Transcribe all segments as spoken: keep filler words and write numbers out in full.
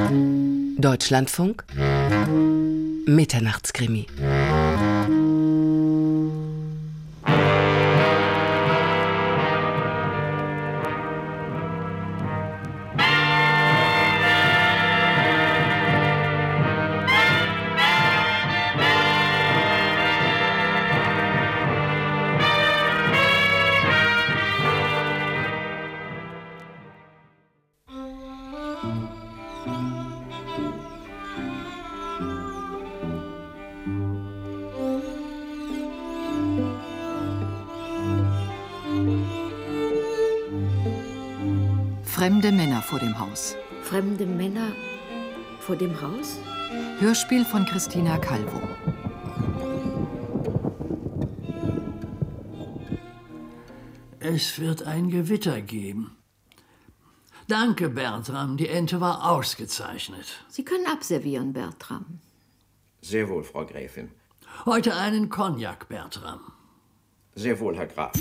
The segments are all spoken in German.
Deutschlandfunk Mitternachtskrimi. Fremde Männer vor dem Haus. Fremde Männer vor dem Haus? Hörspiel von Christina Calvo. Es wird ein Gewitter geben. Danke, Bertram. Die Ente war ausgezeichnet. Sie können abservieren, Bertram. Sehr wohl, Frau Gräfin. Heute einen Cognac, Bertram. Sehr wohl, Herr Graf.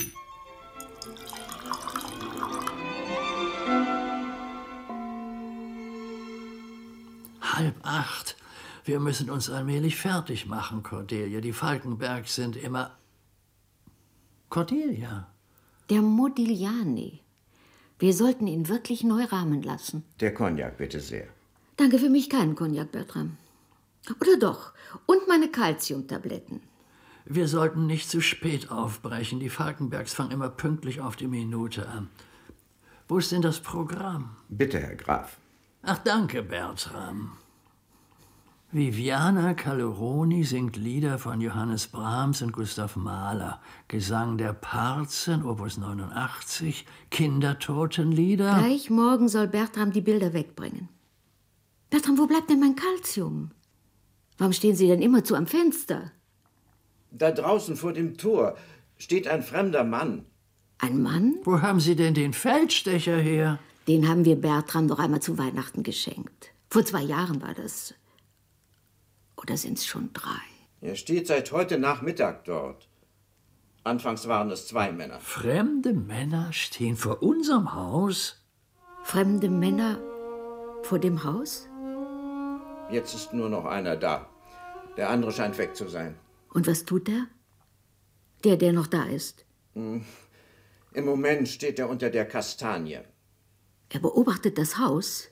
Halb acht. Wir müssen uns allmählich fertig machen, Cordelia. Die Falkenbergs sind immer... Cordelia? Der Modigliani. Wir sollten ihn wirklich neu rahmen lassen. Der Cognac, bitte sehr. Danke, für mich keinen Cognac, Bertram. Oder doch? Und meine Calciumtabletten. Wir sollten nicht zu spät aufbrechen. Die Falkenbergs fangen immer pünktlich auf die Minute an. Wo ist denn das Programm? Bitte, Herr Graf. Ach, danke, Bertram. Viviana Calderoni singt Lieder von Johannes Brahms und Gustav Mahler. Gesang der Parzen, Opus neunundachtzig, Kindertotenlieder. Gleich morgen soll Bertram die Bilder wegbringen. Bertram, wo bleibt denn mein Calcium? Warum stehen Sie denn immerzu am Fenster? Da draußen vor dem Tor steht ein fremder Mann. Ein Mann? Wo haben Sie denn den Feldstecher her? Den haben wir Bertram noch einmal zu Weihnachten geschenkt. Vor zwei Jahren war das. Oder sind es schon drei? Er steht seit heute Nachmittag dort. Anfangs waren es zwei Männer. Fremde Männer stehen vor unserem Haus? Fremde Männer vor dem Haus? Jetzt ist nur noch einer da. Der andere scheint weg zu sein. Und was tut er? Der, der noch da ist? Hm. Im Moment steht er unter der Kastanie. Er beobachtet das Haus?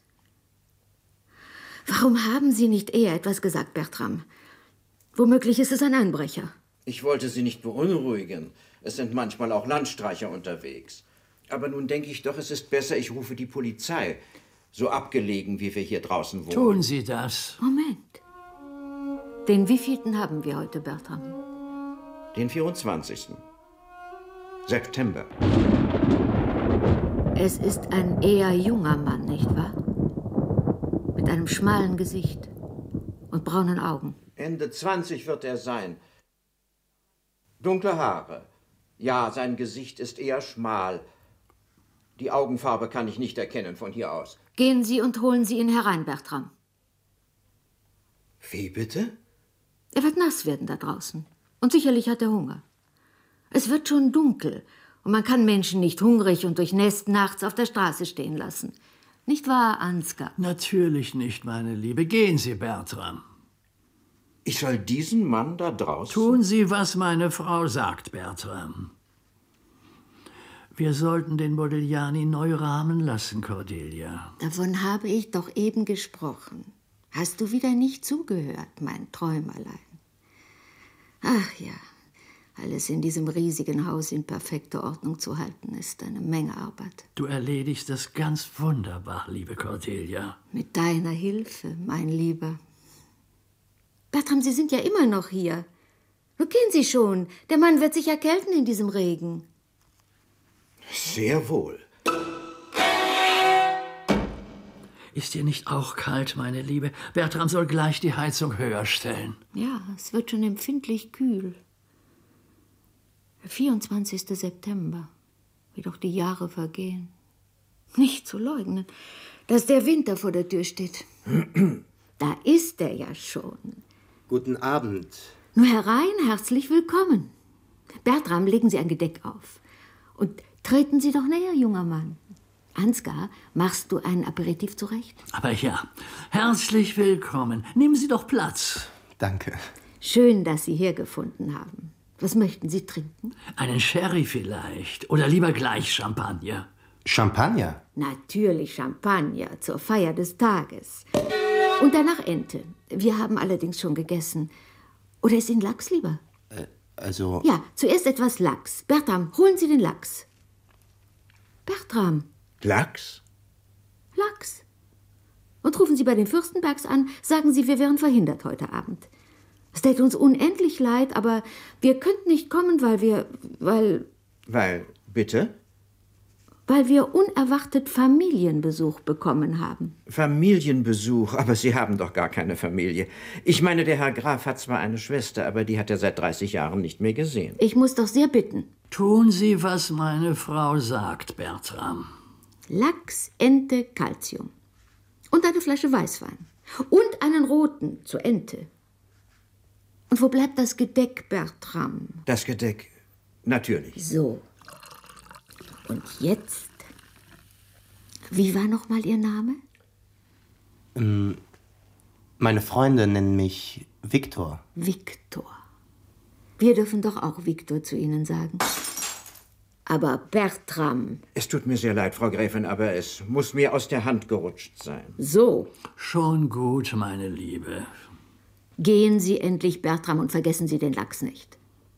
Warum haben Sie nicht eher etwas gesagt, Bertram? Womöglich ist es ein Einbrecher. Ich wollte Sie nicht beunruhigen. Es sind manchmal auch Landstreicher unterwegs. Aber nun denke ich doch, es ist besser, ich rufe die Polizei. So abgelegen, wie wir hier draußen wohnen. Tun Sie das. Moment. Den wievielten haben wir heute, Bertram? Den vierundzwanzigsten September. Es ist ein eher junger Mann, nicht wahr? Mit einem schmalen Gesicht und braunen Augen. Ende zwanzig wird er sein. Dunkle Haare. Ja, sein Gesicht ist eher schmal. Die Augenfarbe kann ich nicht erkennen von hier aus. Gehen Sie und holen Sie ihn herein, Bertram. Wie bitte? Er wird nass werden da draußen. Und sicherlich hat er Hunger. Es wird schon dunkel. Und man kann Menschen nicht hungrig und durchnässt nachts auf der Straße stehen lassen. Nicht wahr, Ansgar? Natürlich nicht, meine Liebe. Gehen Sie, Bertram. Ich soll diesen Mann da draußen... Tun Sie, was meine Frau sagt, Bertram. Wir sollten den Modigliani neu rahmen lassen, Cordelia. Davon habe ich doch eben gesprochen. Hast du wieder nicht zugehört, mein Träumerlein? Ach ja, alles in diesem riesigen Haus in perfekter Ordnung zu halten, ist eine Menge Arbeit. Du erledigst das ganz wunderbar, liebe Cordelia. Mit deiner Hilfe, mein Lieber. Bertram, Sie sind ja immer noch hier. Nun gehen Sie schon. Der Mann wird sich erkälten in diesem Regen. Sehr wohl. Ist dir nicht auch kalt, meine Liebe? Bertram soll gleich die Heizung höher stellen. Ja, es wird schon empfindlich kühl. Der vierundzwanzigste September. Wie doch die Jahre vergehen. Nicht zu leugnen, dass der Winter vor der Tür steht. Da ist er ja schon. Guten Abend. Nur herein, herzlich willkommen. Bertram, legen Sie ein Gedeck auf. Und treten Sie doch näher, junger Mann. Ansgar, machst du ein Aperitif zurecht? Aber ja, herzlich willkommen. Nehmen Sie doch Platz. Danke. Schön, dass Sie hergefunden haben. Was möchten Sie trinken? Einen Sherry vielleicht. Oder lieber gleich Champagner. Champagner? Natürlich Champagner zur Feier des Tages. Und danach Ente. Wir haben allerdings schon gegessen. Oder ist Ihnen Lachs lieber? Äh, also... Ja, zuerst etwas Lachs. Bertram, holen Sie den Lachs. Bertram. Lachs? Lachs. Und rufen Sie bei den Fürstenbergs an, sagen Sie, wir wären verhindert heute Abend. Es täte uns unendlich leid, aber wir könnten nicht kommen, weil wir, weil... Weil, bitte? Weil wir unerwartet Familienbesuch bekommen haben. Familienbesuch, aber Sie haben doch gar keine Familie. Ich meine, der Herr Graf hat zwar eine Schwester, aber die hat er seit dreißig Jahren nicht mehr gesehen. Ich muss doch sehr bitten. Tun Sie, was meine Frau sagt, Bertram. Lachs, Ente, Calcium. Und eine Flasche Weißwein. Und einen roten zur Ente. Und wo bleibt das Gedeck, Bertram? Das Gedeck, natürlich. So. Und jetzt? Wie war noch mal Ihr Name? Ähm, meine Freunde nennen mich Viktor. Viktor. Wir dürfen doch auch Viktor zu Ihnen sagen. Aber Bertram. Es tut mir sehr leid, Frau Gräfin, aber es muss mir aus der Hand gerutscht sein. So. Schon gut, meine Liebe. Gehen Sie endlich, Bertram, und vergessen Sie den Lachs nicht.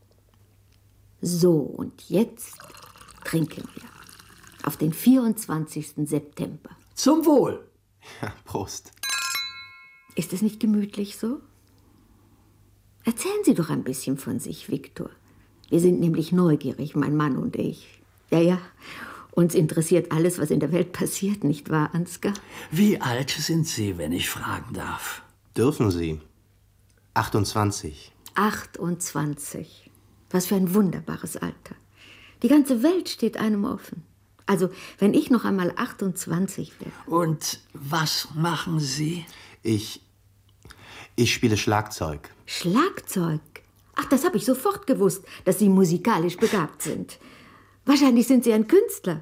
So, und jetzt trinken wir. Auf den vierundzwanzigsten September. Zum Wohl. Ja, Prost. Ist es nicht gemütlich so? Erzählen Sie doch ein bisschen von sich, Viktor. Wir sind nämlich neugierig, mein Mann und ich. Ja, ja, uns interessiert alles, was in der Welt passiert, nicht wahr, Ansgar? Wie alt sind Sie, wenn ich fragen darf? Dürfen Sie? achtundzwanzig. achtundzwanzig. Was für ein wunderbares Alter. Die ganze Welt steht einem offen. Also, wenn ich noch einmal achtundzwanzig wäre. Und was machen Sie? Ich... Ich spiele Schlagzeug. Schlagzeug? Ach, das habe ich sofort gewusst, dass Sie musikalisch begabt sind. Wahrscheinlich sind Sie ein Künstler.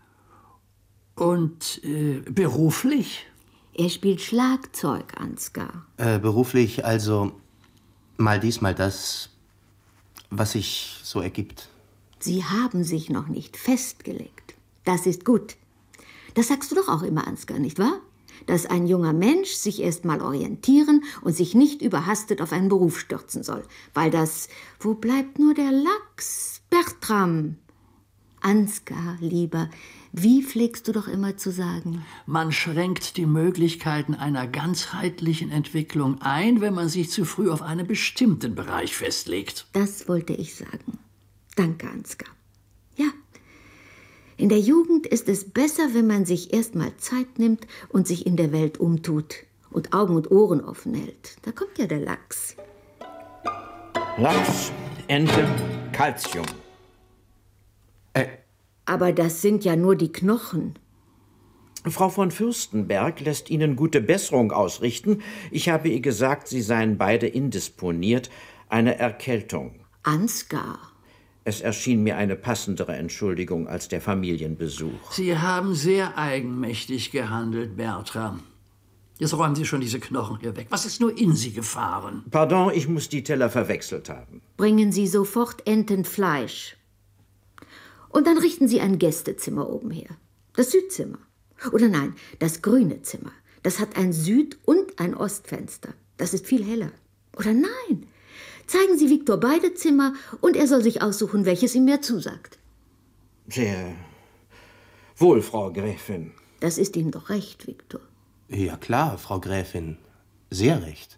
Und äh, beruflich? Er spielt Schlagzeug, Ansgar. Äh, beruflich also mal dies, mal das, was sich so ergibt. Sie haben sich noch nicht festgelegt. Das ist gut. Das sagst du doch auch immer, Ansgar, nicht wahr? Dass ein junger Mensch sich erst mal orientieren und sich nicht überhastet auf einen Beruf stürzen soll. Weil das, wo bleibt nur der Lachs, Bertram? Ansgar, lieber, wie pflegst du doch immer zu sagen? Man schränkt die Möglichkeiten einer ganzheitlichen Entwicklung ein, wenn man sich zu früh auf einen bestimmten Bereich festlegt. Das wollte ich sagen. Danke, Ansgar. Ja, in der Jugend ist es besser, wenn man sich erst mal Zeit nimmt und sich in der Welt umtut und Augen und Ohren offen hält. Da kommt ja der Lachs. Lachs, Ente, Calcium. Äh, Aber das sind ja nur die Knochen. Frau von Fürstenberg lässt Ihnen gute Besserung ausrichten. Ich habe ihr gesagt, Sie seien beide indisponiert. Eine Erkältung. Ansgar. Es erschien mir eine passendere Entschuldigung als der Familienbesuch. Sie haben sehr eigenmächtig gehandelt, Bertram. Jetzt räumen Sie schon diese Knochen hier weg. Was ist nur in Sie gefahren? Pardon, ich muss die Teller verwechselt haben. Bringen Sie sofort Entenfleisch. Und dann richten Sie ein Gästezimmer oben her. Das Südzimmer. Oder nein, das grüne Zimmer. Das hat ein Süd- und ein Ostfenster. Das ist viel heller. Oder nein, zeigen Sie Viktor beide Zimmer und er soll sich aussuchen, welches ihm mehr zusagt. Sehr wohl, Frau Gräfin. Das ist Ihnen doch recht, Viktor. ja klar, Frau Gräfin. Sehr recht.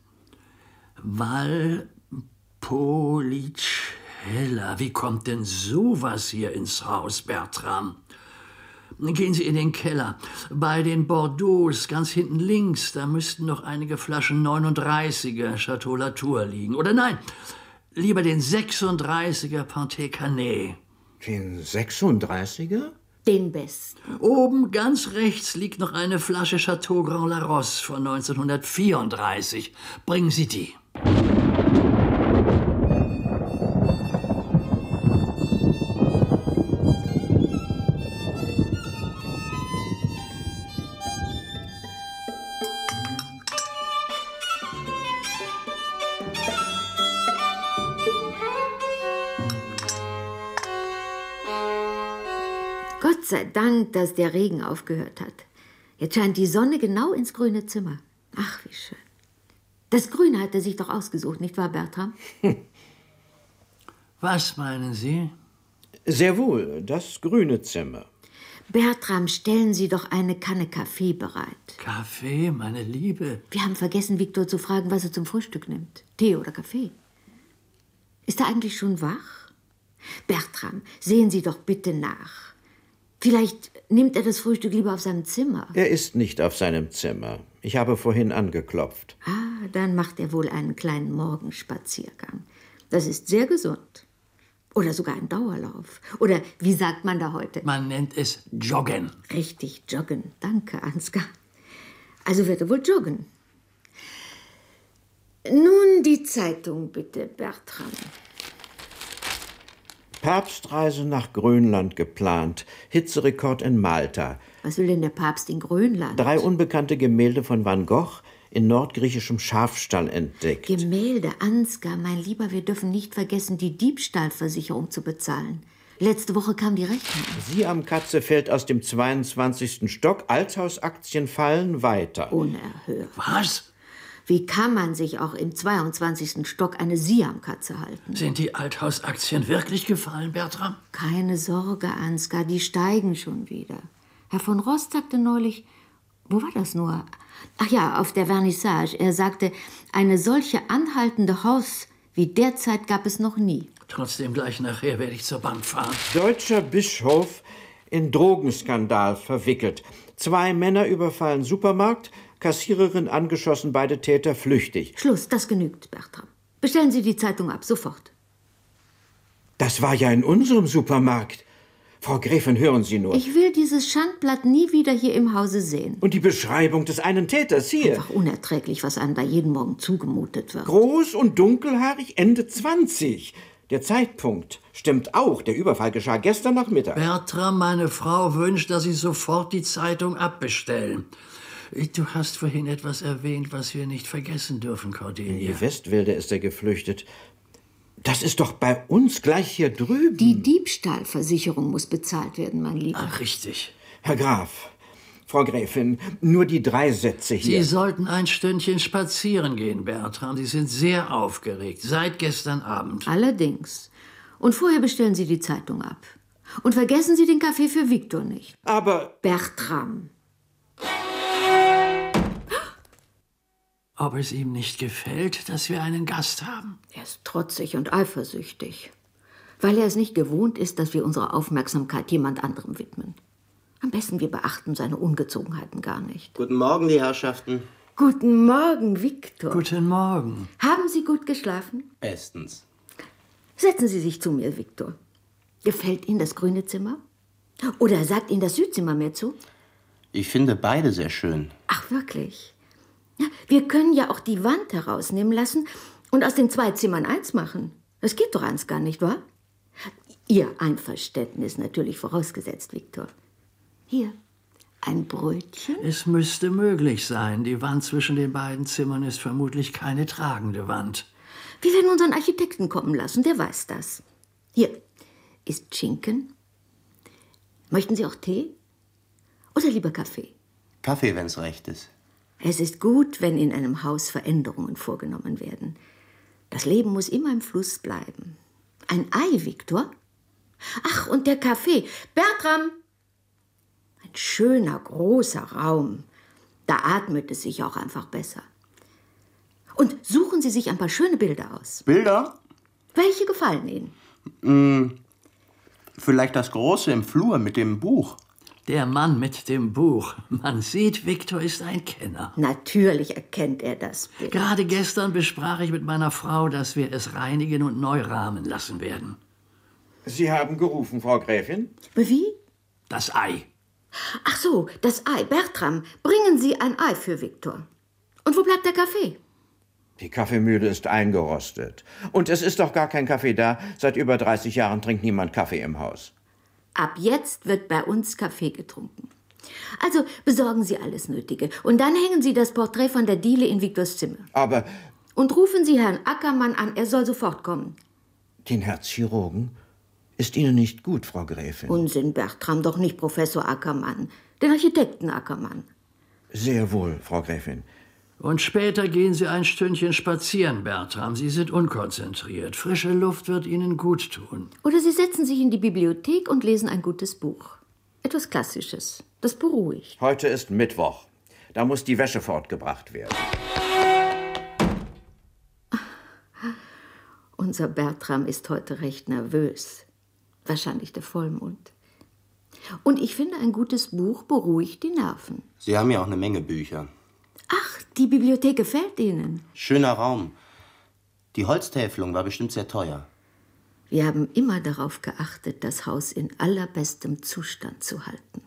Valpolicella. Wie kommt denn sowas hier ins Haus, Bertram? Gehen Sie in den Keller. Bei den Bordeaux, ganz hinten links, da müssten noch einige Flaschen neununddreißiger Chateau Latour liegen. Oder nein, lieber den sechsunddreißiger Panté Canet. Den sechsunddreißiger? Den besten. Oben ganz rechts liegt noch eine Flasche Chateau Grand Larosse von neunzehnhundertvierunddreißig. Bringen Sie die. Gott sei Dank, dass der Regen aufgehört hat. Jetzt scheint die Sonne genau ins grüne Zimmer. Ach, wie schön. Das Grüne hat er sich doch ausgesucht, nicht wahr, Bertram? Was meinen Sie? Sehr wohl, das grüne Zimmer. Bertram, stellen Sie doch eine Kanne Kaffee bereit. Kaffee, meine Liebe. Wir haben vergessen, Viktor zu fragen, was er zum Frühstück nimmt. Tee oder Kaffee? Ist er eigentlich schon wach? Bertram, sehen Sie doch bitte nach. Vielleicht nimmt er das Frühstück lieber auf seinem Zimmer. Er ist nicht auf seinem Zimmer. Ich habe vorhin angeklopft. Ah, dann macht er wohl einen kleinen Morgenspaziergang. Das ist sehr gesund. Oder sogar ein Dauerlauf. Oder wie sagt man da heute? Man nennt es Joggen. Richtig, joggen. Danke, Ansgar. Also wird er wohl joggen. Nun die Zeitung bitte, Bertram. Papstreise nach Grönland geplant. Hitzerekord in Malta. Was will denn der Papst in Grönland? Drei unbekannte Gemälde von Van Gogh in nordgriechischem Schafstall entdeckt. Gemälde, Ansgar, mein Lieber, wir dürfen nicht vergessen, die Diebstahlversicherung zu bezahlen. Letzte Woche kam die Rechnung. Siamkatze fällt aus dem zweiundzwanzigsten Stock. Altshausaktien fallen weiter. Unerhört. Was? Wie kann man sich auch im zweiundzwanzigsten Stock eine Siamkatze halten? Sind die Althausaktien wirklich gefallen, Bertram? Keine Sorge, Ansgar, die steigen schon wieder. Herr von Rost sagte neulich, wo war das nur? Ach ja, auf der Vernissage. Er sagte, eine solche anhaltende Haus wie derzeit gab es noch nie. Trotzdem gleich nachher werde ich zur Bank fahren. Deutscher Bischof in Drogenskandal verwickelt. Zwei Männer überfallen Supermarkt, Kassiererin angeschossen, beide Täter flüchtig. Schluss, das genügt, Bertram. Bestellen Sie die Zeitung ab, sofort. Das war ja in unserem Supermarkt. Frau Gräfin, hören Sie nur. Ich will dieses Schandblatt nie wieder hier im Hause sehen. Und die Beschreibung des einen Täters hier. Einfach unerträglich, was einem da jeden Morgen zugemutet wird. Groß und dunkelhaarig, Ende zwanzig. Der Zeitpunkt stimmt auch. Der Überfall geschah gestern Nachmittag. Bertram, meine Frau wünscht, dass Sie sofort die Zeitung abbestellen. Du hast vorhin etwas erwähnt, was wir nicht vergessen dürfen, Cordelia. In die Westwälder ist er geflüchtet. Das ist doch bei uns gleich hier drüben. Die Diebstahlversicherung muss bezahlt werden, mein Lieber. Ach, richtig. Herr Graf, Frau Gräfin, nur die drei Sätze hier. Sie sollten ein Stündchen spazieren gehen, Bertram. Sie sind sehr aufgeregt, seit gestern Abend. Allerdings. Und vorher bestellen Sie die Zeitung ab. Und vergessen Sie den Kaffee für Viktor nicht. Aber... Bertram. Ob es ihm nicht gefällt, dass wir einen Gast haben? Er ist trotzig und eifersüchtig, weil er es nicht gewohnt ist, dass wir unsere Aufmerksamkeit jemand anderem widmen. Am besten, wir beachten seine Ungezogenheiten gar nicht. Guten Morgen, die Herrschaften. Guten Morgen, Viktor. Guten Morgen. Haben Sie gut geschlafen? Bestens. Setzen Sie sich zu mir, Viktor. Gefällt Ihnen das grüne Zimmer? Oder sagt Ihnen das Südzimmer mehr zu? Ich finde beide sehr schön. Ach, wirklich? Wir können ja auch die Wand herausnehmen lassen und aus den zwei Zimmern eins machen. Das geht doch eins gar nicht, wahr? Ihr Einverständnis natürlich vorausgesetzt, Viktor. Hier, ein Brötchen. Es müsste möglich sein. Die Wand zwischen den beiden Zimmern ist vermutlich keine tragende Wand. Wir werden unseren Architekten kommen lassen, der weiß das. Hier ist Schinken. Möchten Sie auch Tee? Oder lieber Kaffee? Kaffee, wenn's recht ist. Es ist gut, wenn in einem Haus Veränderungen vorgenommen werden. Das Leben muss immer im Fluss bleiben. Ein Ei, Viktor? Ach, und der Kaffee. Bertram! Ein schöner, großer Raum. Da atmet es sich auch einfach besser. Und suchen Sie sich ein paar schöne Bilder aus. Bilder? Welche gefallen Ihnen? Hm, vielleicht das große im Flur mit dem Buch. Der Mann mit dem Buch. Man sieht, Viktor ist ein Kenner. Natürlich erkennt er das Bild. Gerade gestern besprach ich mit meiner Frau, dass wir es reinigen und neu rahmen lassen werden. Sie haben gerufen, Frau Gräfin? Wie? Das Ei. Ach so, das Ei. Bertram, bringen Sie ein Ei für Viktor. Und wo bleibt der Kaffee? Die Kaffeemühle ist eingerostet. Und es ist doch gar kein Kaffee da. Seit über dreißig Jahren trinkt niemand Kaffee im Haus. Ab jetzt wird bei uns Kaffee getrunken. Also besorgen Sie alles Nötige. Und dann hängen Sie das Porträt von der Diele in Viktors Zimmer. Aber Und rufen Sie Herrn Ackermann an, er soll sofort kommen. den Herzchirurgen? Ist Ihnen nicht gut, Frau Gräfin? Unsinn, Bertram, doch nicht Professor Ackermann. Den Architekten Ackermann. Sehr wohl, Frau Gräfin. Und später gehen Sie ein Stündchen spazieren, Bertram. Sie sind unkonzentriert. Frische Luft wird Ihnen gut tun. Oder Sie setzen sich in die Bibliothek und lesen ein gutes Buch. Etwas Klassisches. Das beruhigt. Heute ist Mittwoch. Da muss die Wäsche fortgebracht werden. Unser Bertram ist heute recht nervös. Wahrscheinlich der Vollmond. Und ich finde, ein gutes Buch beruhigt die Nerven. Sie haben ja auch eine Menge Bücher. Ach, die Bibliothek gefällt Ihnen. Schöner Raum. Die Holztäfelung war bestimmt sehr teuer. Wir haben immer darauf geachtet, das Haus in allerbestem Zustand zu halten.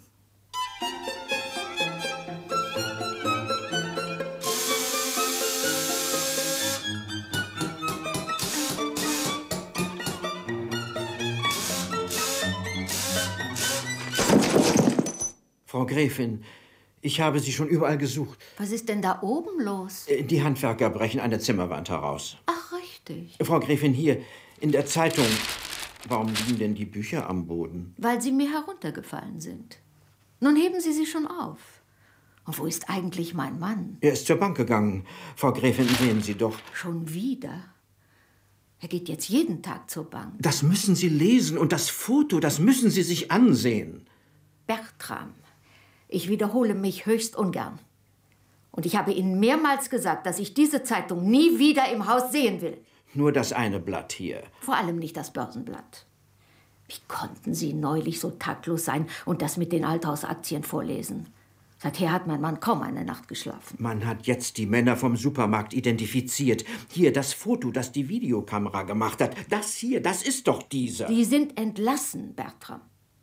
Frau Gräfin, ich habe Sie schon überall gesucht. Was ist denn da oben los? Die Handwerker brechen eine Zimmerwand heraus. Ach, richtig. Frau Gräfin, hier, in der Zeitung. Warum liegen denn die Bücher am Boden? Weil sie mir heruntergefallen sind. Nun heben Sie sie schon auf. Und wo ist eigentlich mein Mann? Er ist zur Bank gegangen. Frau Gräfin, sehen Sie doch. Schon wieder? Er geht jetzt jeden Tag zur Bank. Das müssen Sie lesen und das Foto, das müssen Sie sich ansehen. Bertram, ich wiederhole mich höchst ungern. Und ich habe Ihnen mehrmals gesagt, dass ich diese Zeitung nie wieder im Haus sehen will. Nur das eine Blatt hier. Vor allem nicht das Börsenblatt. Wie konnten Sie neulich so taktlos sein und das mit den Althausaktien vorlesen? Seither hat mein Mann kaum eine Nacht geschlafen. Man hat jetzt die Männer vom Supermarkt identifiziert. Hier, das Foto, das die Videokamera gemacht hat. Das hier, das ist doch dieser. Die sind entlassen, Bertram.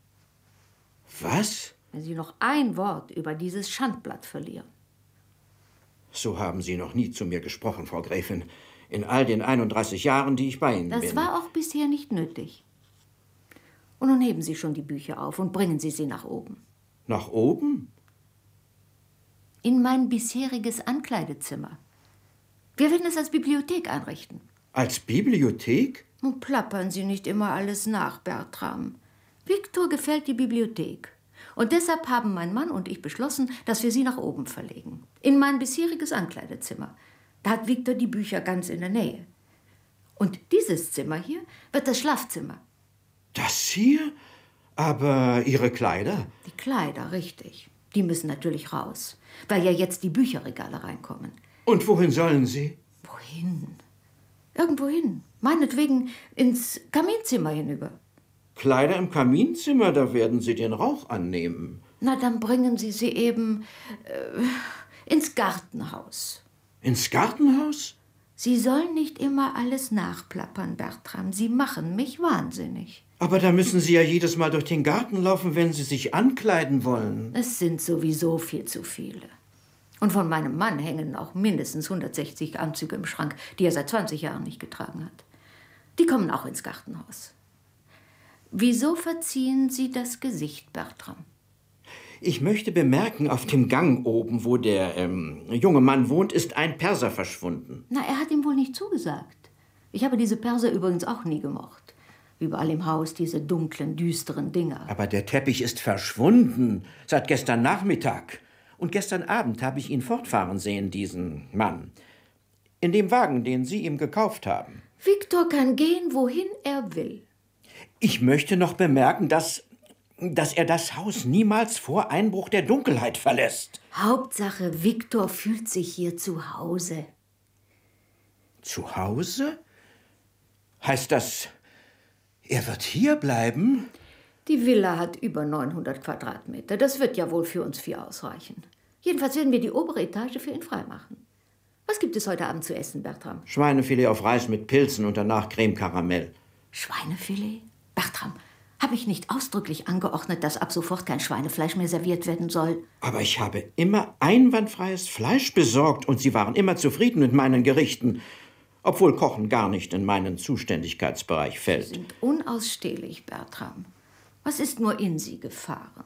Was? Wenn Sie noch ein Wort über dieses Schandblatt verlieren. So haben Sie noch nie zu mir gesprochen, Frau Gräfin. In all den einunddreißig Jahren, die ich bei Ihnen Das bin. Das war auch bisher nicht nötig. Und nun heben Sie schon die Bücher auf und bringen Sie sie nach oben. Nach oben? In mein bisheriges Ankleidezimmer. Wir werden es als Bibliothek einrichten. Als Bibliothek? Nun plappern Sie nicht immer alles nach, Bertram. Viktor gefällt die Bibliothek. Und deshalb haben mein Mann und ich beschlossen, dass wir sie nach oben verlegen. In mein bisheriges Ankleidezimmer. Da hat Viktor die Bücher ganz in der Nähe. Und dieses Zimmer hier wird das Schlafzimmer. Das hier? Aber Ihre Kleider? Die Kleider, richtig. Die müssen natürlich raus, weil ja jetzt die Bücherregale reinkommen. Und wohin sollen sie? Wohin? Irgendwo hin. Meinetwegen ins Kaminzimmer hinüber. Kleider im Kaminzimmer, da werden Sie den Rauch annehmen. Na, dann bringen Sie sie eben äh, ins Gartenhaus. Ins Gartenhaus? Sie sollen nicht immer alles nachplappern, Bertram. Sie machen mich wahnsinnig. Aber da müssen Sie ja jedes Mal durch den Garten laufen, wenn Sie sich ankleiden wollen. Es sind sowieso viel zu viele. Und von meinem Mann hängen auch mindestens hundertsechzig Anzüge im Schrank, die er seit zwanzig Jahren nicht getragen hat. Die kommen auch ins Gartenhaus. Wieso verziehen Sie das Gesicht, Bertram? Ich möchte bemerken, auf dem Gang oben, wo der ähm, junge Mann wohnt, ist ein Perser verschwunden. Na, er hat ihm wohl nicht zugesagt. Ich habe diese Perser übrigens auch nie gemocht. Überall im Haus diese dunklen, düsteren Dinger. Aber der Teppich ist verschwunden, seit gestern Nachmittag. Und gestern Abend habe ich ihn fortfahren sehen, diesen Mann. In dem Wagen, den Sie ihm gekauft haben. Viktor kann gehen, wohin er will. Ich möchte noch bemerken, dass, dass er das Haus niemals vor Einbruch der Dunkelheit verlässt. Hauptsache, Viktor fühlt sich hier zu Hause. Zu Hause? Heißt das, er wird hier bleiben? Die Villa hat über neunhundert Quadratmeter. Das wird ja wohl für uns vier ausreichen. Jedenfalls werden wir die obere Etage für ihn freimachen. Was gibt es heute Abend zu essen, Bertram? Schweinefilet auf Reis mit Pilzen und danach Creme Karamell. Schweinefilet? Bertram, habe ich nicht ausdrücklich angeordnet, dass ab sofort kein Schweinefleisch mehr serviert werden soll? Aber ich habe immer einwandfreies Fleisch besorgt und Sie waren immer zufrieden mit meinen Gerichten. Obwohl Kochen gar nicht in meinen Zuständigkeitsbereich fällt. Sie sind unausstehlich, Bertram. Was ist nur in Sie gefahren?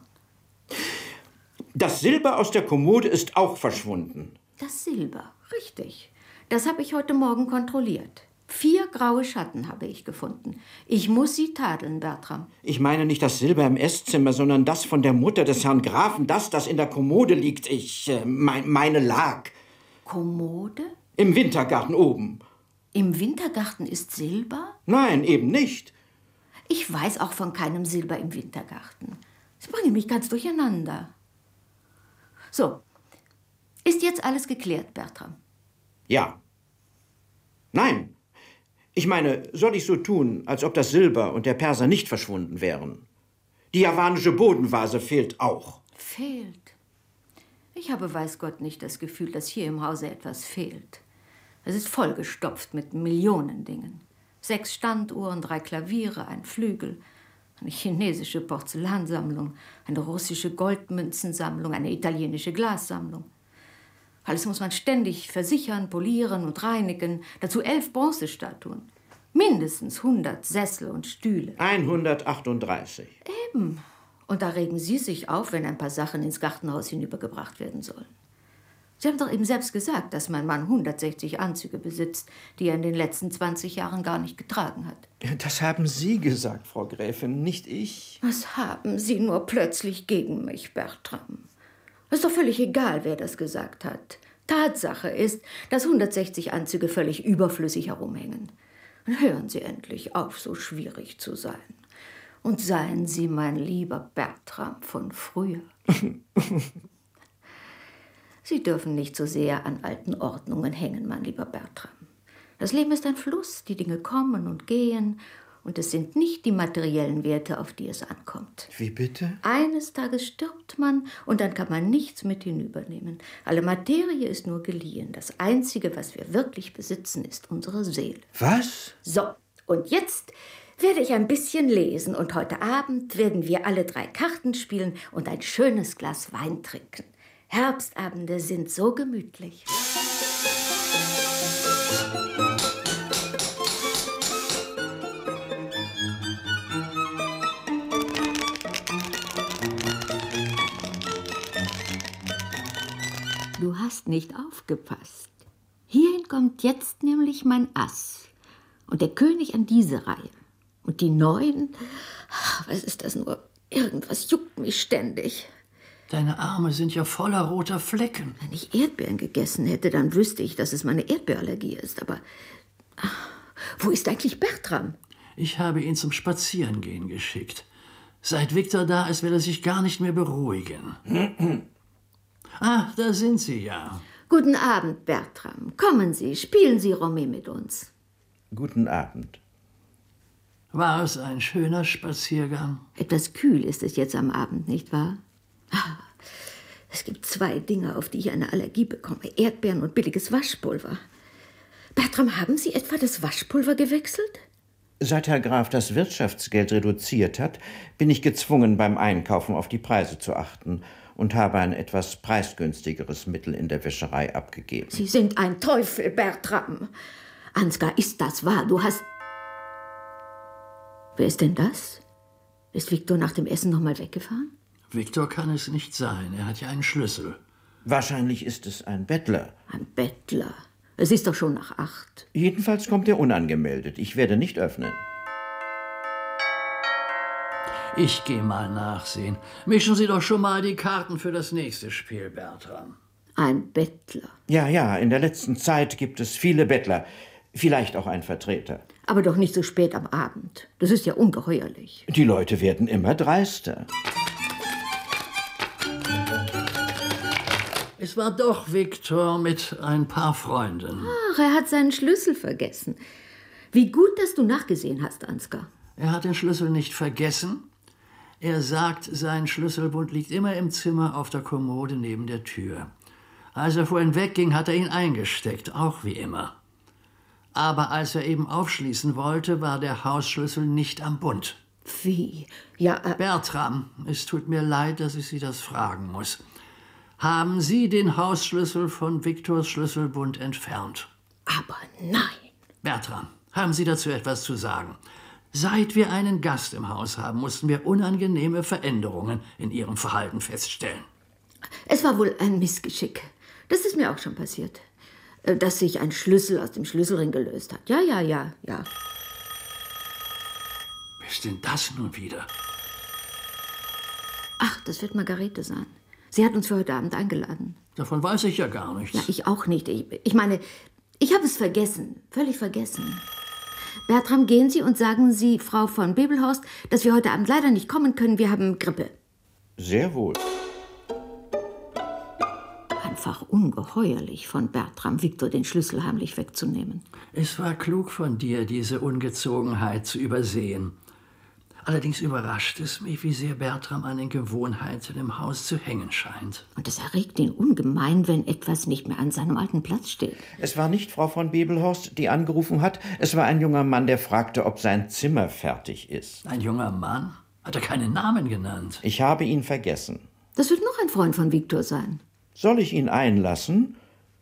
Das Silber aus der Kommode ist auch verschwunden. Das Silber, richtig. Das habe ich heute Morgen kontrolliert. Vier graue Schatten habe ich gefunden. Ich muss Sie tadeln, Bertram. Ich meine nicht das Silber im Esszimmer, sondern das von der Mutter des Herrn Grafen, das, das in der Kommode liegt. Ich, äh, mein, meine lag. Kommode? Im Wintergarten oben. Im Wintergarten ist Silber? Nein, eben nicht. Ich weiß auch von keinem Silber im Wintergarten. Sie bringen mich ganz durcheinander. So, ist jetzt alles geklärt, Bertram? Ja. Nein. Ich meine, soll ich so tun, als ob das Silber und der Perser nicht verschwunden wären? Die javanische Bodenvase fehlt auch. Fehlt? Ich habe, weiß Gott, nicht das Gefühl, dass hier im Hause etwas fehlt. Es ist vollgestopft mit Millionen Dingen. Sechs Standuhren, drei Klaviere, ein Flügel, eine chinesische Porzellansammlung, eine russische Goldmünzensammlung, eine italienische Glassammlung. Alles muss man ständig versichern, polieren und reinigen. Dazu elf Bronzestatuen. Mindestens hundert Sessel und Stühle. hundertachtunddreißig. Eben. Und da regen Sie sich auf, wenn ein paar Sachen ins Gartenhaus hinübergebracht werden sollen. Sie haben doch eben selbst gesagt, dass mein Mann hundertsechzig Anzüge besitzt, die er in den letzten zwanzig Jahren gar nicht getragen hat. Das haben Sie gesagt, Frau Gräfin, nicht ich. Was haben Sie nur plötzlich gegen mich, Bertram? Ist doch völlig egal, wer das gesagt hat. Tatsache ist, dass hundertsechzig Anzüge völlig überflüssig herumhängen. Hören Sie endlich auf, so schwierig zu sein. Und seien Sie mein lieber Bertram von früher. Sie dürfen nicht so sehr an alten Ordnungen hängen, mein lieber Bertram. Das Leben ist ein Fluss, die Dinge kommen und gehen. Und es sind nicht die materiellen Werte, auf die es ankommt. Wie bitte? Eines Tages stirbt man und dann kann man nichts mit hinübernehmen. Alle Materie ist nur geliehen. Das Einzige, was wir wirklich besitzen, ist unsere Seele. Was? So, und jetzt werde ich ein bisschen lesen. Und heute Abend werden wir alle drei Karten spielen und ein schönes Glas Wein trinken. Herbstabende sind so gemütlich. Du hast nicht aufgepasst. Hierhin kommt jetzt nämlich mein Ass und der König an diese Reihe. Und die Neuen, was ist das nur? Irgendwas juckt mich ständig. Deine Arme sind ja voller roter Flecken. Wenn ich Erdbeeren gegessen hätte, dann wüsste ich, dass es meine Erdbeerallergie ist. Aber ach, wo ist eigentlich Bertram? Ich habe ihn zum Spazierengehen geschickt. Seit Viktor da ist, will er sich gar nicht mehr beruhigen. Ah, da sind Sie ja. Guten Abend, Bertram. Kommen Sie, spielen Sie Romé mit uns. Guten Abend. War es ein schöner Spaziergang? Etwas kühl ist es jetzt am Abend, nicht wahr? Es gibt zwei Dinge, auf die ich eine Allergie bekomme. Erdbeeren und billiges Waschpulver. Bertram, haben Sie etwa das Waschpulver gewechselt? Seit Herr Graf das Wirtschaftsgeld reduziert hat, bin ich gezwungen, beim Einkaufen auf die Preise zu achten und habe ein etwas preisgünstigeres Mittel in der Wäscherei abgegeben. Sie sind ein Teufel, Bertram. Ansgar, ist das wahr? Du hast... Wer ist denn das? Ist Viktor nach dem Essen noch mal weggefahren? Viktor kann es nicht sein. Er hat ja einen Schlüssel. Wahrscheinlich ist es ein Bettler. Ein Bettler. Es ist doch schon nach acht. Jedenfalls kommt er unangemeldet. Ich werde nicht öffnen. Ich gehe mal nachsehen. Mischen Sie doch schon mal die Karten für das nächste Spiel, Bertram. Ein Bettler. Ja, ja, in der letzten Zeit gibt es viele Bettler. Vielleicht auch ein Vertreter. Aber doch nicht so spät am Abend. Das ist ja ungeheuerlich. Die Leute werden immer dreister. Es war doch Viktor mit ein paar Freunden. Ach, er hat seinen Schlüssel vergessen. Wie gut, dass du nachgesehen hast, Ansgar. Er hat den Schlüssel nicht vergessen. Er sagt, sein Schlüsselbund liegt immer im Zimmer auf der Kommode neben der Tür. Als er vorhin wegging, hat er ihn eingesteckt, auch wie immer. Aber als er eben aufschließen wollte, war der Hausschlüssel nicht am Bund. Wie? Ja, äh Bertram, es tut mir leid, dass ich Sie das fragen muss. Haben Sie den Hausschlüssel von Viktors Schlüsselbund entfernt? Aber nein. Bertram, haben Sie dazu etwas zu sagen? Seit wir einen Gast im Haus haben, mussten wir unangenehme Veränderungen in Ihrem Verhalten feststellen. Es war wohl ein Missgeschick. Das ist mir auch schon passiert. Äh, dass sich ein Schlüssel aus dem Schlüsselring gelöst hat. Ja, ja, ja, ja. Wer ist denn das nun wieder? Ach, das wird Margarete sein. Sie hat uns für heute Abend eingeladen. Davon weiß ich ja gar nichts. Ja, ich auch nicht. Ich, ich meine, ich habe es vergessen. Völlig vergessen. Bertram, gehen Sie und sagen Sie Frau von Bebelhorst, dass wir heute Abend leider nicht kommen können. Wir haben Grippe. Sehr wohl. Einfach ungeheuerlich von Bertram, Viktor den Schlüssel heimlich wegzunehmen. Es war klug von dir, diese Ungezogenheit zu übersehen. Allerdings überrascht es mich, wie sehr Bertram an den Gewohnheiten im Haus zu hängen scheint. Und es erregt ihn ungemein, wenn etwas nicht mehr an seinem alten Platz steht. Es war nicht Frau von Bebelhorst, die angerufen hat. Es war ein junger Mann, der fragte, ob sein Zimmer fertig ist. Ein junger Mann? Hat er keinen Namen genannt? Ich habe ihn vergessen. Das wird noch ein Freund von Viktor sein. Soll ich ihn einlassen?